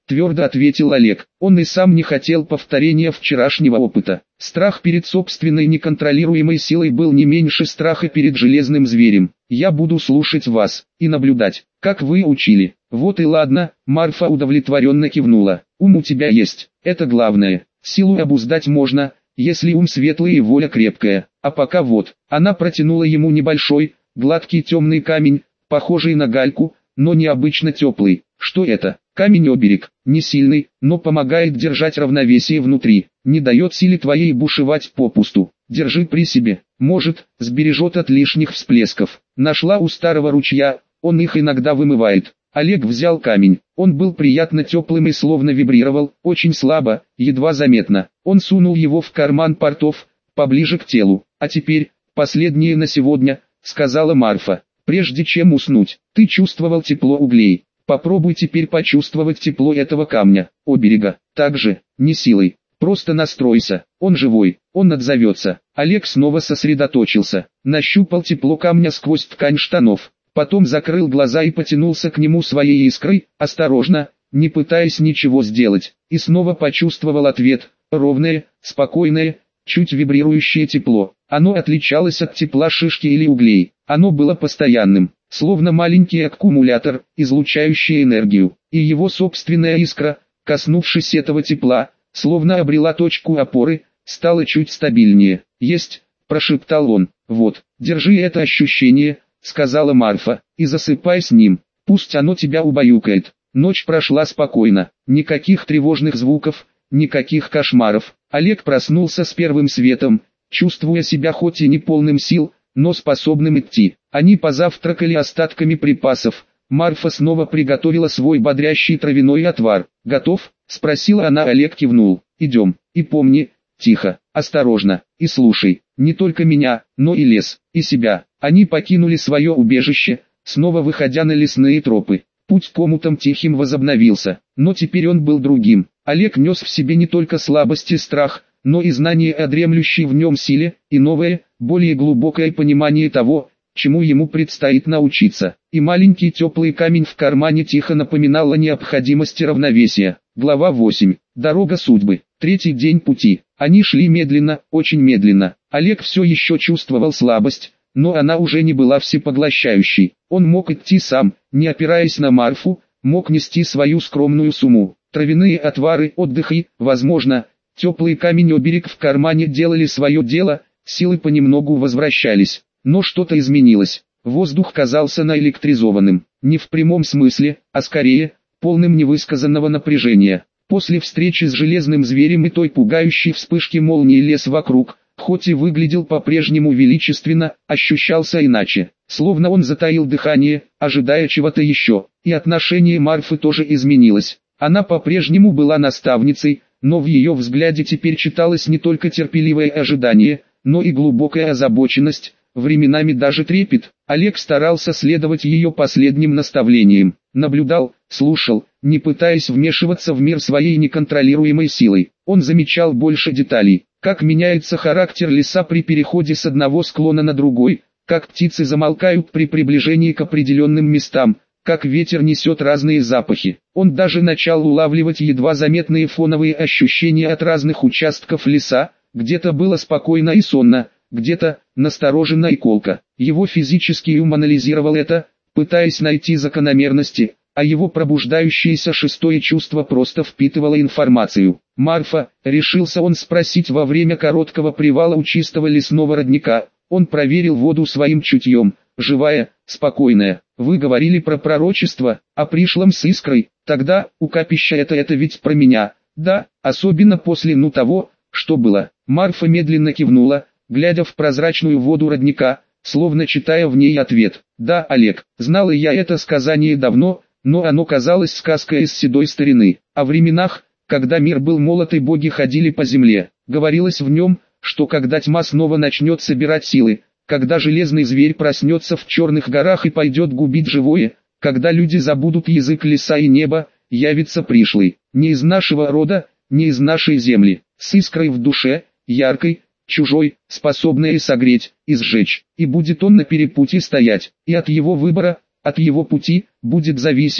твердо ответил Олег. Он и сам не хотел повторения вчерашнего опыта. Страх перед собственной неконтролируемой силой был не меньше страха перед железным зверем. «Я буду слушать вас и наблюдать, как вы учили». «Вот и ладно», Марфа удовлетворенно кивнула. «Ум у тебя есть, это главное. Силу обуздать можно, если ум светлый и воля крепкая. А пока вот». Она протянула ему небольшой, гладкий темный камень, похожий на гальку, но необычно теплый. «Что это?» «Камень-оберег, не сильный, но помогает держать равновесие внутри, не дает силе твоей бушевать попусту. Держи при себе, может, сбережет от лишних всплесков». Нашла у старого ручья, он их иногда вымывает. Олег взял камень, он был приятно теплым и словно вибрировал, очень слабо, едва заметно. Он сунул его в карман портов, поближе к телу. «А теперь, последнее на сегодня», — сказала Марфа. «Прежде чем уснуть, ты чувствовал тепло углей. Попробуй теперь почувствовать тепло этого камня, оберега. Также, не силой, просто настройся, он живой, он отзовется». Олег снова сосредоточился, нащупал тепло камня сквозь ткань штанов, потом закрыл глаза и потянулся к нему своей искрой, осторожно, не пытаясь ничего сделать, и снова почувствовал ответ, ровное, спокойное, чуть вибрирующее тепло. Оно отличалось от тепла шишки или углей, оно было постоянным, словно маленький аккумулятор, излучающий энергию, и его собственная искра, коснувшись этого тепла, словно обрела точку опоры, стала чуть стабильнее. «Есть», — прошептал он. «Вот, держи это ощущение», — сказала Марфа, — «и засыпай с ним, пусть оно тебя убаюкает». Ночь прошла спокойно, никаких тревожных звуков, никаких кошмаров. Олег проснулся с первым светом, чувствуя себя хоть и не полным сил, но способным идти. Они позавтракали остатками припасов. Марфа снова приготовила свой бодрящий травяной отвар. «Готов?» — спросила она. Олег кивнул. «Идем, и помни, тихо, осторожно, и слушай, не только меня, но и лес, и себя». Они покинули свое убежище, снова выходя на лесные тропы. Путь к омутам тихим возобновился, но теперь он был другим. Олег нес в себе не только слабость и страх, но и знание о дремлющей в нем силе, и новое, более глубокое понимание того, чему ему предстоит научиться. И маленький теплый камень в кармане тихо напоминал о необходимости равновесия. Глава 8. Дорога судьбы. Третий день пути. Они шли медленно, очень медленно. Олег все еще чувствовал слабость, но она уже не была всепоглощающей. Он мог идти сам, не опираясь на Марфу, мог нести свою скромную сумму. Травяные отвары, отдых и, возможно, теплый камень-оберег в кармане делали свое дело, силы понемногу возвращались. Но что-то изменилось. Воздух казался наэлектризованным, не в прямом смысле, а скорее, полным невысказанного напряжения. После встречи с железным зверем и той пугающей вспышки молнии лес вокруг, хоть и выглядел по-прежнему величественно, ощущался иначе, словно он затаил дыхание, ожидая чего-то еще. И отношение Марфы тоже изменилось. Она по-прежнему была наставницей, но в ее взгляде теперь читалось не только терпеливое ожидание, но и глубокая озабоченность, временами даже трепет. Олег старался следовать ее последним наставлениям, наблюдал, слушал, не пытаясь вмешиваться в мир своей неконтролируемой силой. Он замечал больше деталей, как меняется характер леса при переходе с одного склона на другой, как птицы замолкают при приближении к определенным местам, как ветер несет разные запахи. Он даже начал улавливать едва заметные фоновые ощущения от разных участков леса, где-то было спокойно и сонно, где-то настороженно и колко. Его физический ум анализировал это, пытаясь найти закономерности, а его пробуждающееся шестое чувство просто впитывало информацию. «Марфа», — решился он спросить во время короткого привала у чистого лесного родника. Он проверил воду своим чутьем, живая, спокойная. «Вы говорили про пророчество, о пришлом с искрой, тогда, у капища это ведь про меня, да, особенно после того, что было». Марфа медленно кивнула, глядя в прозрачную воду родника, словно читая в ней ответ. «Да, Олег, знала я это сказание давно, но оно казалось сказкой из седой старины. О временах, когда мир был молод и боги ходили по земле, говорилось в нем, что когда тьма снова начнет собирать силы, когда железный зверь проснется в черных горах и пойдет губить живое, когда люди забудут язык леса и неба, явится пришлый, не из нашего рода, не из нашей земли, с искрой в душе, яркой, чужой, способной согреть, и сжечь, и будет он на перепутье стоять, и от его выбора, от его пути, будет зависеть,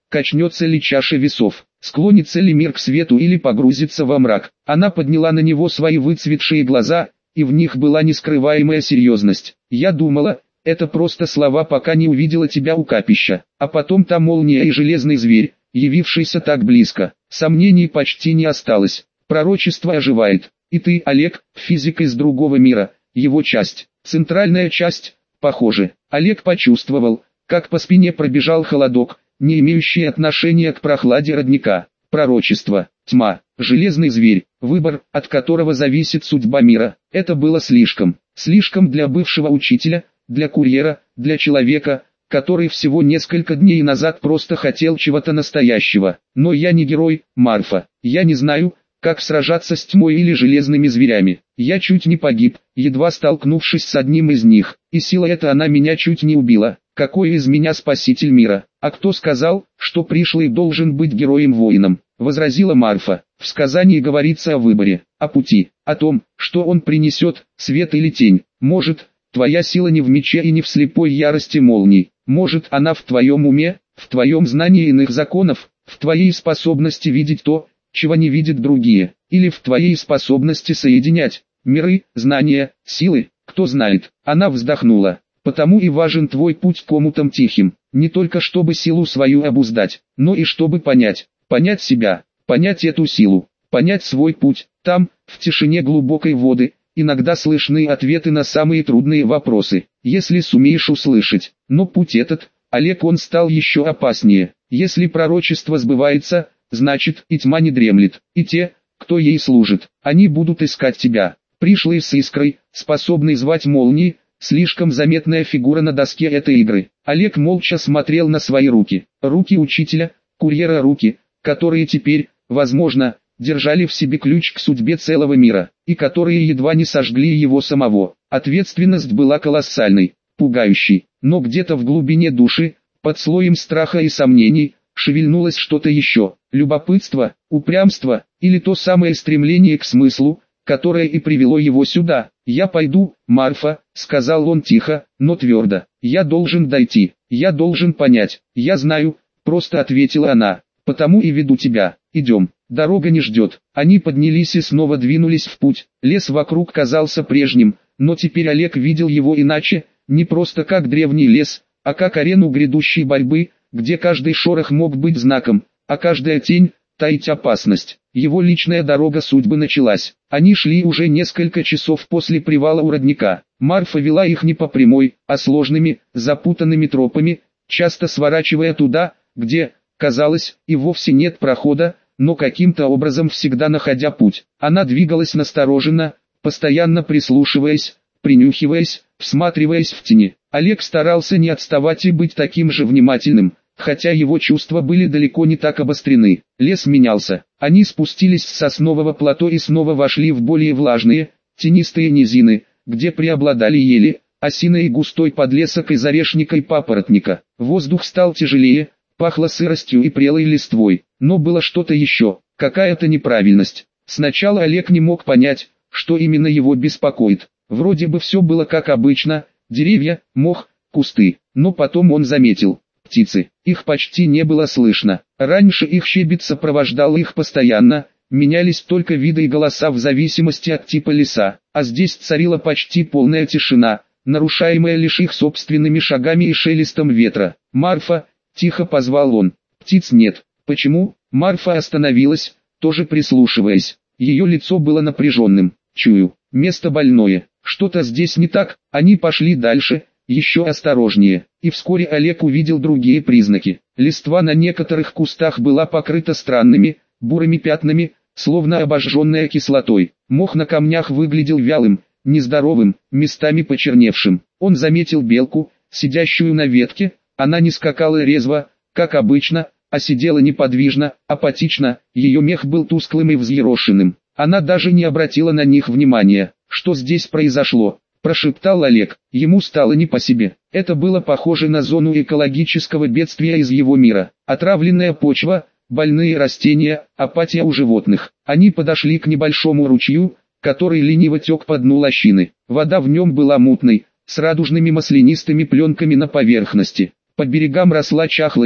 Качнется ли чаша весов? Склонится ли мир к свету или погрузится во мрак? Она подняла на него свои выцветшие глаза, и в них была нескрываемая серьезность. «Я думала, это просто слова, пока не увидела тебя у капища. А потом та молния и железный зверь, явившийся так близко. Сомнений почти не осталось. Пророчество оживает. И ты, Олег, физик из другого мира, его часть, центральная часть, похоже». Олег почувствовал, как по спине пробежал холодок, не имеющий отношения к прохладе родника. Пророчество, тьма, железный зверь, выбор, от которого зависит судьба мира. Это было слишком для бывшего учителя, для курьера, для человека, который всего несколько дней назад просто хотел чего-то настоящего. Но я не герой, Марфа. Я не знаю, как сражаться с тьмой или железными зверями. Я чуть не погиб, едва столкнувшись с одним из них. И сила эта она меня чуть не убила. Какой из меня спаситель мира? А кто сказал, что пришлый должен быть героем-воином? Возразила Марфа. В сказании говорится о выборе, о пути, о том, что он принесет, свет или тень. Может, твоя сила не в мече и не в слепой ярости молний. Может, она в твоем уме, в твоем знании иных законов, в твоей способности видеть то, чего не видят другие, или в твоей способности соединять миры, знания, силы, кто знает. Она вздохнула. Потому и важен твой путь к омутам тихим, не только чтобы силу свою обуздать, но и чтобы понять себя, понять эту силу, понять свой путь. Там, в тишине глубокой воды, иногда слышны ответы на самые трудные вопросы, если сумеешь услышать. Но путь этот, Олег, он стал еще опаснее. Если пророчество сбывается, значит и тьма не дремлет, и те, кто ей служит, они будут искать тебя. Пришлый с искрой, способный звать молнии, слишком заметная фигура на доске этой игры. Олег молча смотрел на свои руки. Руки учителя, курьера, руки, которые теперь, возможно, держали в себе ключ к судьбе целого мира, и которые едва не сожгли его самого. Ответственность была колоссальной, пугающей, но где-то в глубине души, под слоем страха и сомнений, шевельнулось что-то еще. Любопытство, упрямство, или то самое стремление к смыслу, которое и привело его сюда. «Я пойду, Марфа», — сказал он тихо, но твердо. «Я должен дойти, я должен понять, я знаю», — просто ответила она. «Потому и веду тебя, идем, дорога не ждет». Они поднялись и снова двинулись в путь. Лес вокруг казался прежним, но теперь Олег видел его иначе, не просто как древний лес, а как арену грядущей борьбы, где каждый шорох мог быть знаком, а каждая тень — таить опасность. Его личная дорога судьбы началась. Они шли уже несколько часов после привала у родника. Марфа вела их не по прямой, а сложными, запутанными тропами, часто сворачивая туда, где, казалось, и вовсе нет прохода, но каким-то образом всегда находя путь. Она двигалась настороженно, постоянно прислушиваясь, принюхиваясь, всматриваясь в тени. Олег старался не отставать и быть таким же внимательным, хотя его чувства были далеко не так обострены. Лес менялся. Они спустились с соснового плато и снова вошли в более влажные, тенистые низины, где преобладали ели, осина и густой подлесок из орешника и папоротника. Воздух стал тяжелее, пахло сыростью и прелой листвой, но было что-то еще, какая-то неправильность. Сначала Олег не мог понять, что именно его беспокоит. Вроде бы все было как обычно, деревья, мох, кусты, но потом он заметил. Птицы, их почти не было слышно. Раньше их щебет сопровождал их постоянно, менялись только виды и голоса в зависимости от типа леса, а здесь царила почти полная тишина, нарушаемая лишь их собственными шагами и шелестом ветра. «Марфа», — тихо позвал он. «Птиц нет». «Почему?» Марфа остановилась, тоже прислушиваясь. Ее лицо было напряженным. «Чую, место больное. Что-то здесь не так». Они пошли дальше, еще осторожнее, и вскоре Олег увидел другие признаки. Листва на некоторых кустах была покрыта странными, бурыми пятнами, словно обожженная кислотой. Мох на камнях выглядел вялым, нездоровым, местами почерневшим. Он заметил белку, сидящую на ветке. Она не скакала резво, как обычно, а сидела неподвижно, апатично. Ее мех был тусклым и взъерошенным. Она даже не обратила на них внимания. «Что здесь произошло?» — прошептал Олег. Ему стало не по себе. Это было похоже на зону экологического бедствия из его мира. Отравленная почва, больные растения, апатия у животных. Они подошли к небольшому ручью, который лениво тек по дну лощины. Вода в нем была мутной, с радужными маслянистыми пленками на поверхности. По берегам росла чахлая,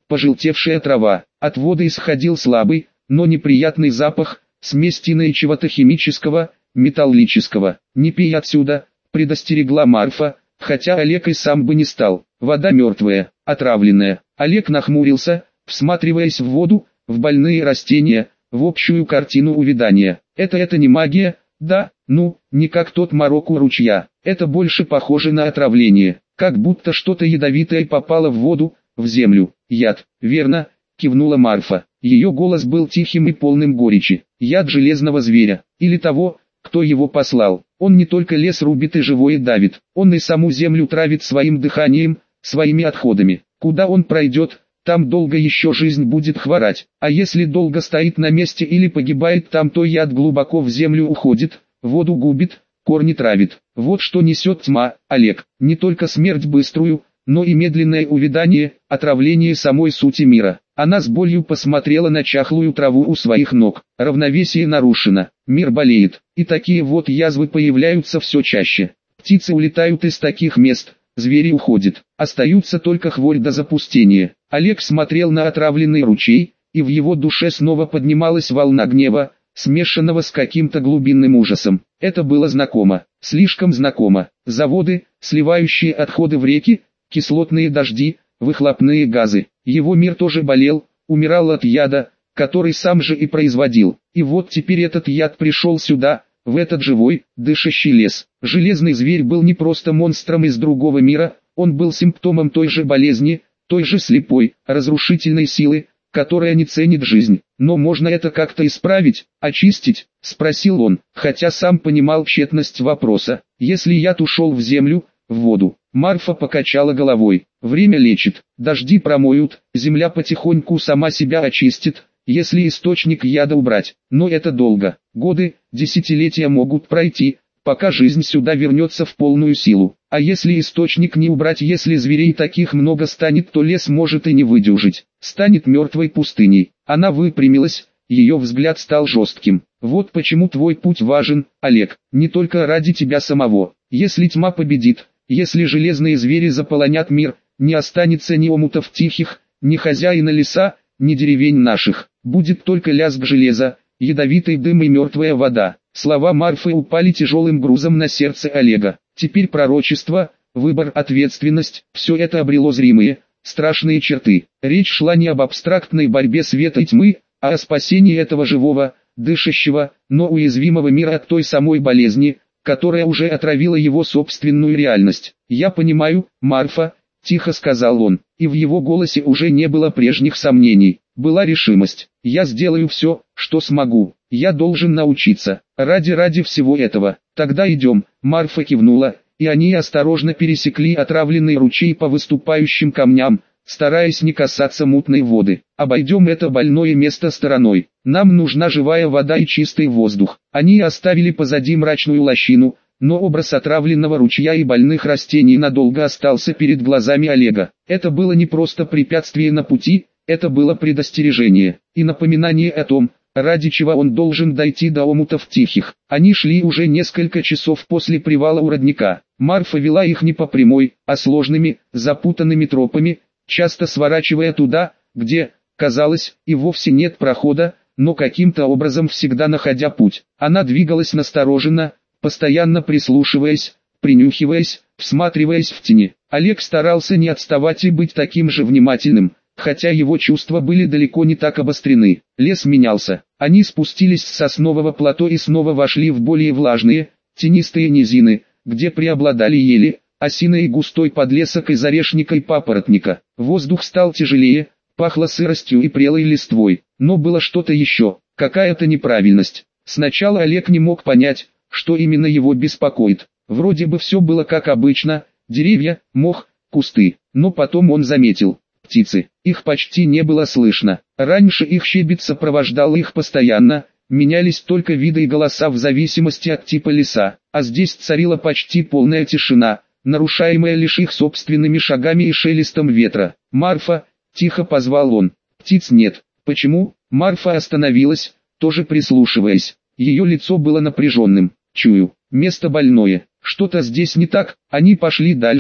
пожелтевшая трава. От воды исходил слабый, но неприятный запах, смесь тины и чего-то химического, металлического. «Не пей отсюда», — предостерегла Марфа, хотя Олег и сам бы не стал. Вода мертвая, отравленная. Олег нахмурился, всматриваясь в воду, в больные растения, в общую картину увядания. Это не магия, да, ну, не как тот морок у ручья. Это больше похоже на отравление, как будто что-то ядовитое попало в воду, в землю. Яд, верно, кивнула Марфа. Ее голос был тихим и полным горечи. Яд железного зверя, или того, кто его послал. Он не только лес рубит и живое давит, он и саму землю травит своим дыханием, своими отходами. Куда он пройдет, там долго еще жизнь будет хворать. А если долго стоит на месте или погибает там, то яд глубоко в землю уходит, воду губит, корни травит. Вот что несет тьма, Олег. Не только смерть быструю, но и медленное увядание, отравление самой сути мира. Она с болью посмотрела на чахлую траву у своих ног. Равновесие нарушено, мир болеет, и такие вот язвы появляются все чаще. Птицы улетают из таких мест, звери уходят, остаются только хворь до запустения. Олег смотрел на отравленный ручей, и в его душе снова поднималась волна гнева, смешанного с каким-то глубинным ужасом. Это было знакомо, слишком знакомо. Заводы, сливающие отходы в реки, кислотные дожди, выхлопные газы. Его мир тоже болел, умирал от яда, который сам же и производил. И вот теперь этот яд пришел сюда, в этот живой, дышащий лес. Железный зверь был не просто монстром из другого мира, он был симптомом той же болезни, той же слепой, разрушительной силы, которая не ценит жизнь. Но можно это как-то исправить, очистить, спросил он, хотя сам понимал тщетность вопроса. Если яд ушел в землю, в воду. Марфа покачала головой. Время лечит, дожди промоют, земля потихоньку сама себя очистит, если источник яда убрать. Но это долго. Годы, десятилетия могут пройти, пока жизнь сюда вернется в полную силу. А если источник не убрать, если зверей таких много станет, то лес может и не выдержать. Станет мертвой пустыней. Она выпрямилась, ее взгляд стал жестким. Вот почему твой путь важен, Олег, не только ради тебя самого. Если тьма победит, если железные звери заполонят мир, не останется ни омутов тихих, ни хозяина леса, ни деревень наших. Будет только лязг железа, ядовитый дым и мертвая вода. Слова Марфы упали тяжелым грузом на сердце Олега. Теперь пророчество, выбор, ответственность, все это обрело зримые, страшные черты. Речь шла не об абстрактной борьбе света и тьмы, а о спасении этого живого, дышащего, но уязвимого мира от той самой болезни, которая уже отравила его собственную реальность. «Я понимаю, Марфа», — тихо сказал он, и в его голосе уже не было прежних сомнений. Была решимость. «Я сделаю все, что смогу. Я должен научиться. Ради всего этого. Тогда идем». Марфа кивнула, и они осторожно пересекли отравленный ручей по выступающим камням, стараясь не касаться мутной воды. «Обойдем это больное место стороной. Нам нужна живая вода и чистый воздух». Они оставили позади мрачную лощину, но образ отравленного ручья и больных растений надолго остался перед глазами Олега. Это было не просто препятствие на пути, это было предостережение и напоминание о том, ради чего он должен дойти до омутов тихих. Они шли уже несколько часов после привала у родника. Марфа вела их не по прямой, а сложными, запутанными тропами, часто сворачивая туда, где, казалось, и вовсе нет прохода, но каким-то образом всегда находя путь. Она двигалась настороженно, постоянно прислушиваясь, принюхиваясь, всматриваясь в тени. Олег старался не отставать и быть таким же внимательным, хотя его чувства были далеко не так обострены. Лес менялся. Они спустились с соснового плато и снова вошли в более влажные, тенистые низины, где преобладали ели, осина и густой подлесок из орешника и папоротника. Воздух стал тяжелее, пахло сыростью и прелой листвой, но было что-то еще, какая-то неправильность. Сначала Олег не мог понять, что именно его беспокоит. Вроде бы все было как обычно, деревья, мох, кусты, но потом он заметил. Птицы, их почти не было слышно. Раньше их щебет сопровождал их постоянно, менялись только виды и голоса в зависимости от типа леса, а здесь царила почти полная тишина, нарушаемая лишь их собственными шагами и шелестом ветра. «Марфа», — тихо позвал он, — «птиц нет». «Почему?» Марфа остановилась, тоже прислушиваясь. Ее лицо было напряженным. «Чую, место больное, что-то здесь не так». Они пошли дальше,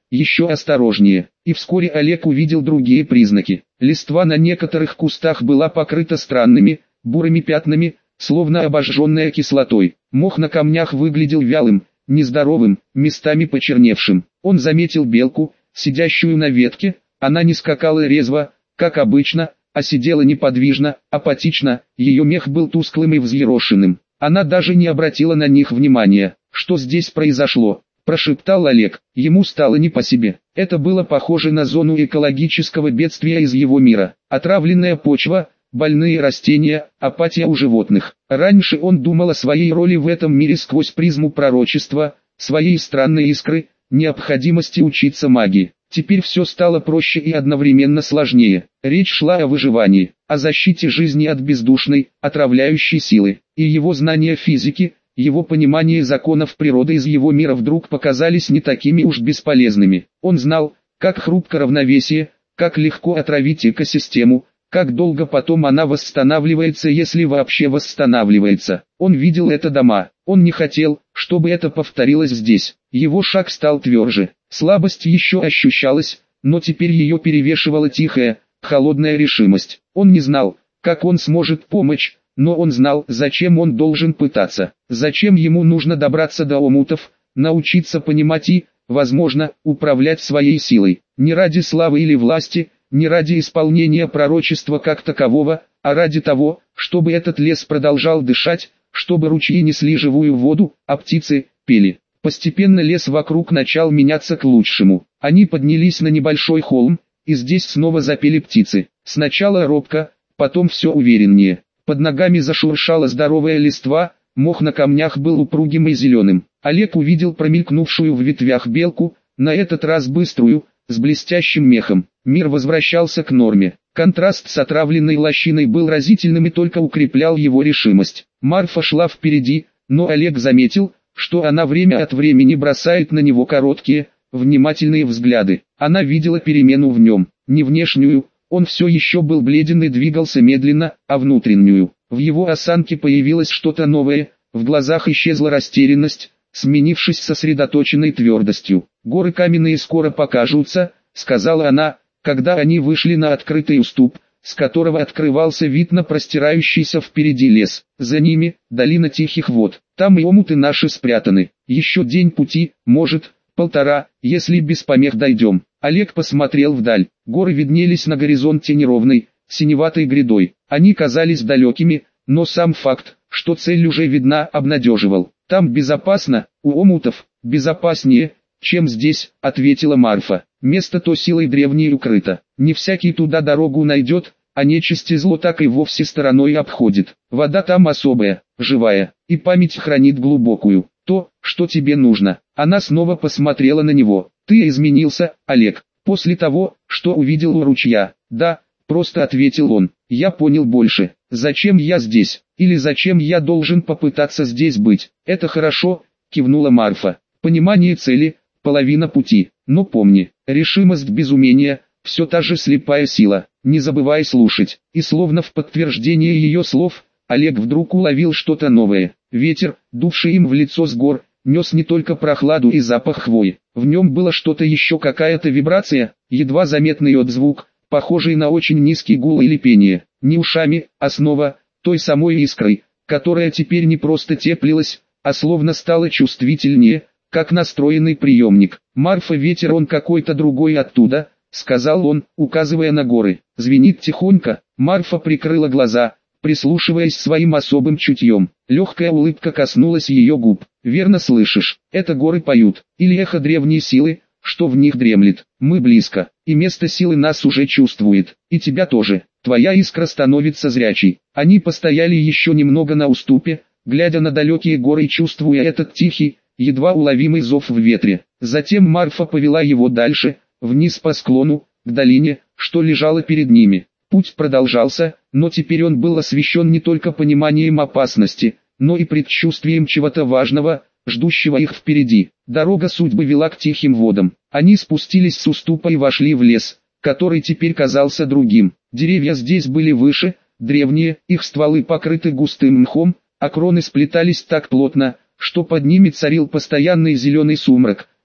еще осторожнее. И вскоре Олег увидел другие признаки. Листва на некоторых кустах была покрыта странными, бурыми пятнами, словно обожженная кислотой. Мох на камнях выглядел вялым, нездоровым, местами почерневшим. Он заметил белку, сидящую на ветке. Она не скакала резво, как обычно, а сидела неподвижно, апатично. Ее мех был тусклым и взъерошенным. Она даже не обратила на них внимания. «Что здесь произошло?» – прошептал Олег. Ему стало не по себе. Это было похоже на зону экологического бедствия из его мира. Отравленная почва, больные растения, апатия у животных. Раньше он думал о своей роли в этом мире сквозь призму пророчества, своей странной искры, необходимости учиться магии. Теперь все стало проще и одновременно сложнее. Речь шла о выживании, о защите жизни от бездушной, отравляющей силы. И его знания физики, его понимание законов природы из его мира вдруг показались не такими уж бесполезными. Он знал, как хрупко равновесие, как легко отравить экосистему, как долго потом она восстанавливается, если вообще восстанавливается. Он видел это дома. Он не хотел, чтобы это повторилось здесь. Его шаг стал тверже. Слабость еще ощущалась, но теперь ее перевешивала тихая, холодная решимость. Он не знал, как он сможет помочь, но он знал, зачем он должен пытаться. Зачем ему нужно добраться до омутов, научиться понимать и, возможно, управлять своей силой. Не ради славы или власти, не ради исполнения пророчества как такового, а ради того, чтобы этот лес продолжал дышать, чтобы ручьи несли живую воду, а птицы пели. Постепенно лес вокруг начал меняться к лучшему. Они поднялись на небольшой холм, и здесь снова запели птицы. Сначала робко, потом все увереннее. Под ногами зашуршала здоровая листва, мох на камнях был упругим и зеленым. Олег увидел промелькнувшую в ветвях белку, на этот раз быструю, с блестящим мехом. Мир возвращался к норме. Контраст с отравленной лощиной был разительным и только укреплял его решимость. Марфа шла впереди, но Олег заметил, что она время от времени бросает на него короткие, внимательные взгляды. Она видела перемену в нем, не внешнюю, он все еще был бледен и двигался медленно, а внутреннюю. В его осанке появилось что-то новое, в глазах исчезла растерянность, сменившись сосредоточенной твердостью. «Горы каменные скоро покажутся», — сказала она, когда они вышли на открытый уступ, с которого открывался вид на простирающийся впереди лес. За ними — долина тихих вод. Там и омуты наши спрятаны. Еще день пути, может, полтора, если без помех дойдем. Олег посмотрел вдаль. Горы виднелись на горизонте неровной, синеватой грядой. Они казались далекими, но сам факт, что цель уже видна, обнадеживал. «Там безопасно, у омутов, безопаснее, чем здесь», — ответила Марфа. «Место то силой древней укрыто. Не всякий туда дорогу найдет, а нечисть и зло так и вовсе стороной обходит. Вода там особая, живая, и память хранит глубокую. То, что тебе нужно». Она снова посмотрела на него. «Ты изменился, Олег, после того, что увидел у ручья». «Да», — просто ответил он. «Я понял больше. Зачем я здесь? Или зачем я должен попытаться здесь быть?» «Это хорошо», — кивнула Марфа. «Понимание цели — половина пути. Но помни, решимость без умения — все та же слепая сила. Не забывай слушать». И словно в подтверждение ее слов, Олег вдруг уловил что-то новое. Ветер, дувший им в лицо с гор, нес не только прохладу и запах хвои. В нем было что-то еще, какая-то вибрация, едва заметный отзвук, похожий на очень низкий гул или пение. Не ушами, а снова, той самой искрой, которая теперь не просто теплилась, а словно стала чувствительнее, как настроенный приемник. «Марфа, ветер, он какой-то другой оттуда», — сказал он, указывая на горы. «Звенит тихонько». Марфа прикрыла глаза, прислушиваясь своим особым чутьем. Легкая улыбка коснулась ее губ. «Верно слышишь, это горы поют, или эхо древней силы, что в них дремлет. Мы близко, и место силы нас уже чувствует, и тебя тоже. Твоя искра становится зрячей». Они постояли еще немного на уступе, глядя на далекие горы и чувствуя этот тихий, едва уловимый зов в ветре. Затем Марфа повела его дальше, вниз по склону, к долине, что лежала перед ними. Путь продолжался, но теперь он был освещен не только пониманием опасности, но и предчувствием чего-то важного, ждущего их впереди. Дорога судьбы вела к тихим водам. Они спустились с уступа и вошли в лес, который теперь казался другим. Деревья здесь были выше, древние, их стволы покрыты густым мхом, а кроны сплетались так плотно, что под ними царил постоянный зеленый сумрак,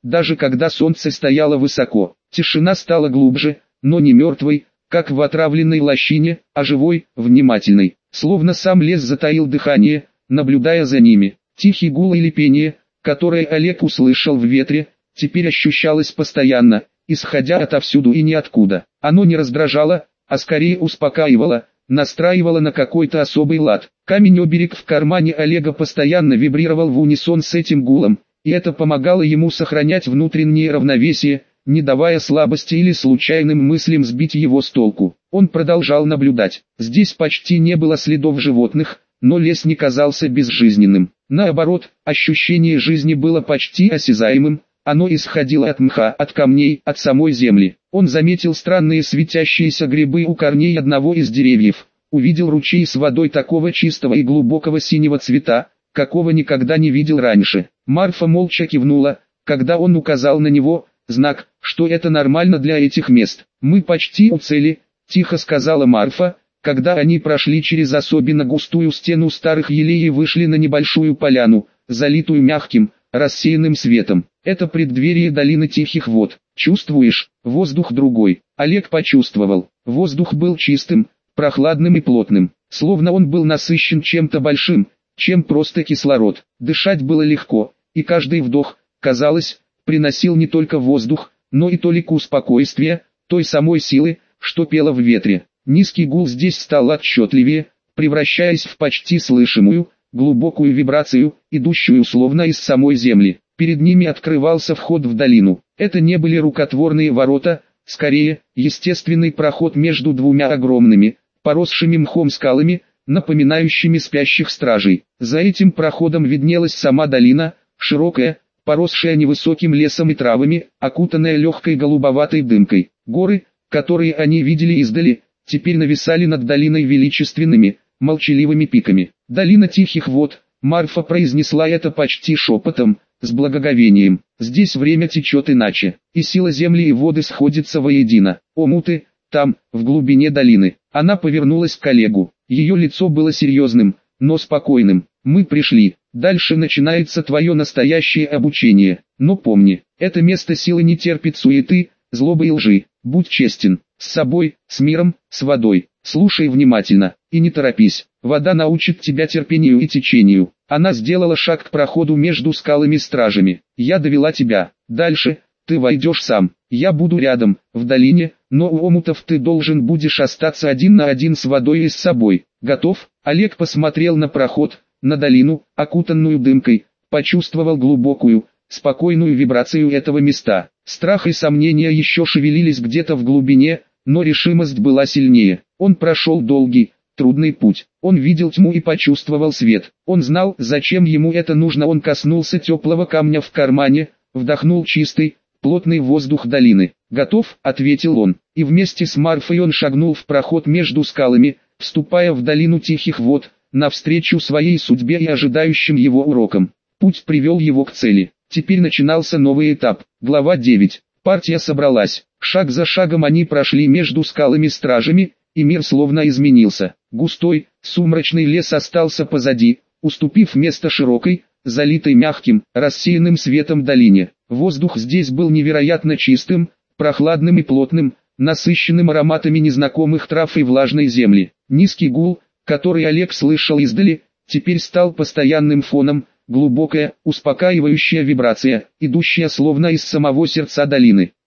даже когда солнце стояло высоко. Тишина стала глубже, но не мертвой, как в отравленной лощине, а живой, внимательной. Словно сам лес затаил дыхание, наблюдая за ними. Тихий гул или пение, которое Олег услышал в ветре, теперь ощущалось постоянно, исходя отовсюду и ниоткуда. Оно не раздражало, а скорее успокаивало, настраивало на какой-то особый лад. Камень-оберег в кармане Олега постоянно вибрировал в унисон с этим гулом, и это помогало ему сохранять внутреннее равновесие, не давая слабости или случайным мыслям сбить его с толку. Он продолжал наблюдать. Здесь почти не было следов животных, но лес не казался безжизненным. Наоборот, ощущение жизни было почти осязаемым, оно исходило от мха, от камней, от самой земли. Он заметил странные светящиеся грибы у корней одного из деревьев, увидел ручей с водой такого чистого и глубокого синего цвета, какого никогда не видел раньше. Марфа молча кивнула, когда он указал на него, знак, что это нормально для этих мест. «Мы почти у цели», – тихо сказала Марфа, когда они прошли через особенно густую стену старых елей и вышли на небольшую поляну, залитую мягким, рассеянным светом. Это преддверие долины Тихих вод. Чувствуешь, воздух другой. Олег почувствовал. Воздух был чистым, прохладным и плотным, словно он был насыщен чем-то большим, чем просто кислород. Дышать было легко, и каждый вдох, казалось, приносил не только воздух, но и толику спокойствия, той самой силы, что пела в ветре. Низкий гул здесь стал отчетливее, превращаясь в почти слышимую, глубокую вибрацию, идущую словно из самой земли. Перед ними открывался вход в долину. Это не были рукотворные ворота, скорее, естественный проход между двумя огромными, поросшими мхом скалами, напоминающими спящих стражей. За этим проходом виднелась сама долина, широкая, поросшая невысоким лесом и травами, окутанная легкой голубоватой дымкой. Горы, которые они видели издали, теперь нависали над долиной величественными, молчаливыми пиками. «Долина Тихих вод», Марфа произнесла это почти шепотом, с благоговением. «Здесь время течет иначе, и сила земли и воды сходятся воедино. Омуты, там, в глубине долины». Она повернулась к Олегу. Ее лицо было серьезным, но спокойным. «Мы пришли. Дальше начинается твое настоящее обучение. Но помни, это место силы не терпит суеты, злобы и лжи. Будь честен, с собой, с миром, с водой. Слушай внимательно, и не торопись. Вода научит тебя терпению и течению». Она сделала шаг к проходу между скалами-стражами. «Я довела тебя. Дальше, ты войдешь сам. Я буду рядом, в долине, но у омутов ты должен будешь остаться один на один с водой и с собой. Готов?» Олег посмотрел на проход, на долину, окутанную дымкой, почувствовал глубокую, спокойную вибрацию этого места. Страх и сомнения еще шевелились где-то в глубине, но решимость была сильнее. Он прошел долгий, трудный путь. Он видел тьму и почувствовал свет. Он знал, зачем ему это нужно. Он коснулся теплого камня в кармане, вдохнул чистый, плотный воздух долины. «Готов?» – ответил он. И вместе с Марфой он шагнул в проход между скалами, вступая в долину Тихих вод, навстречу своей судьбе и ожидающим его урокам. Путь привел его к цели. Теперь начинался новый этап. Глава 9. Партия собралась. Шаг за шагом они прошли между скалами-стражами, и мир словно изменился. Густой, сумрачный лес остался позади, уступив место широкой, залитой мягким, рассеянным светом долине. Воздух здесь был невероятно чистым, прохладным и плотным, насыщенным ароматами незнакомых трав и влажной земли. Низкий гул, который Олег слышал издали, теперь стал постоянным фоном, глубокая, успокаивающая вибрация, идущая словно из самого сердца долины.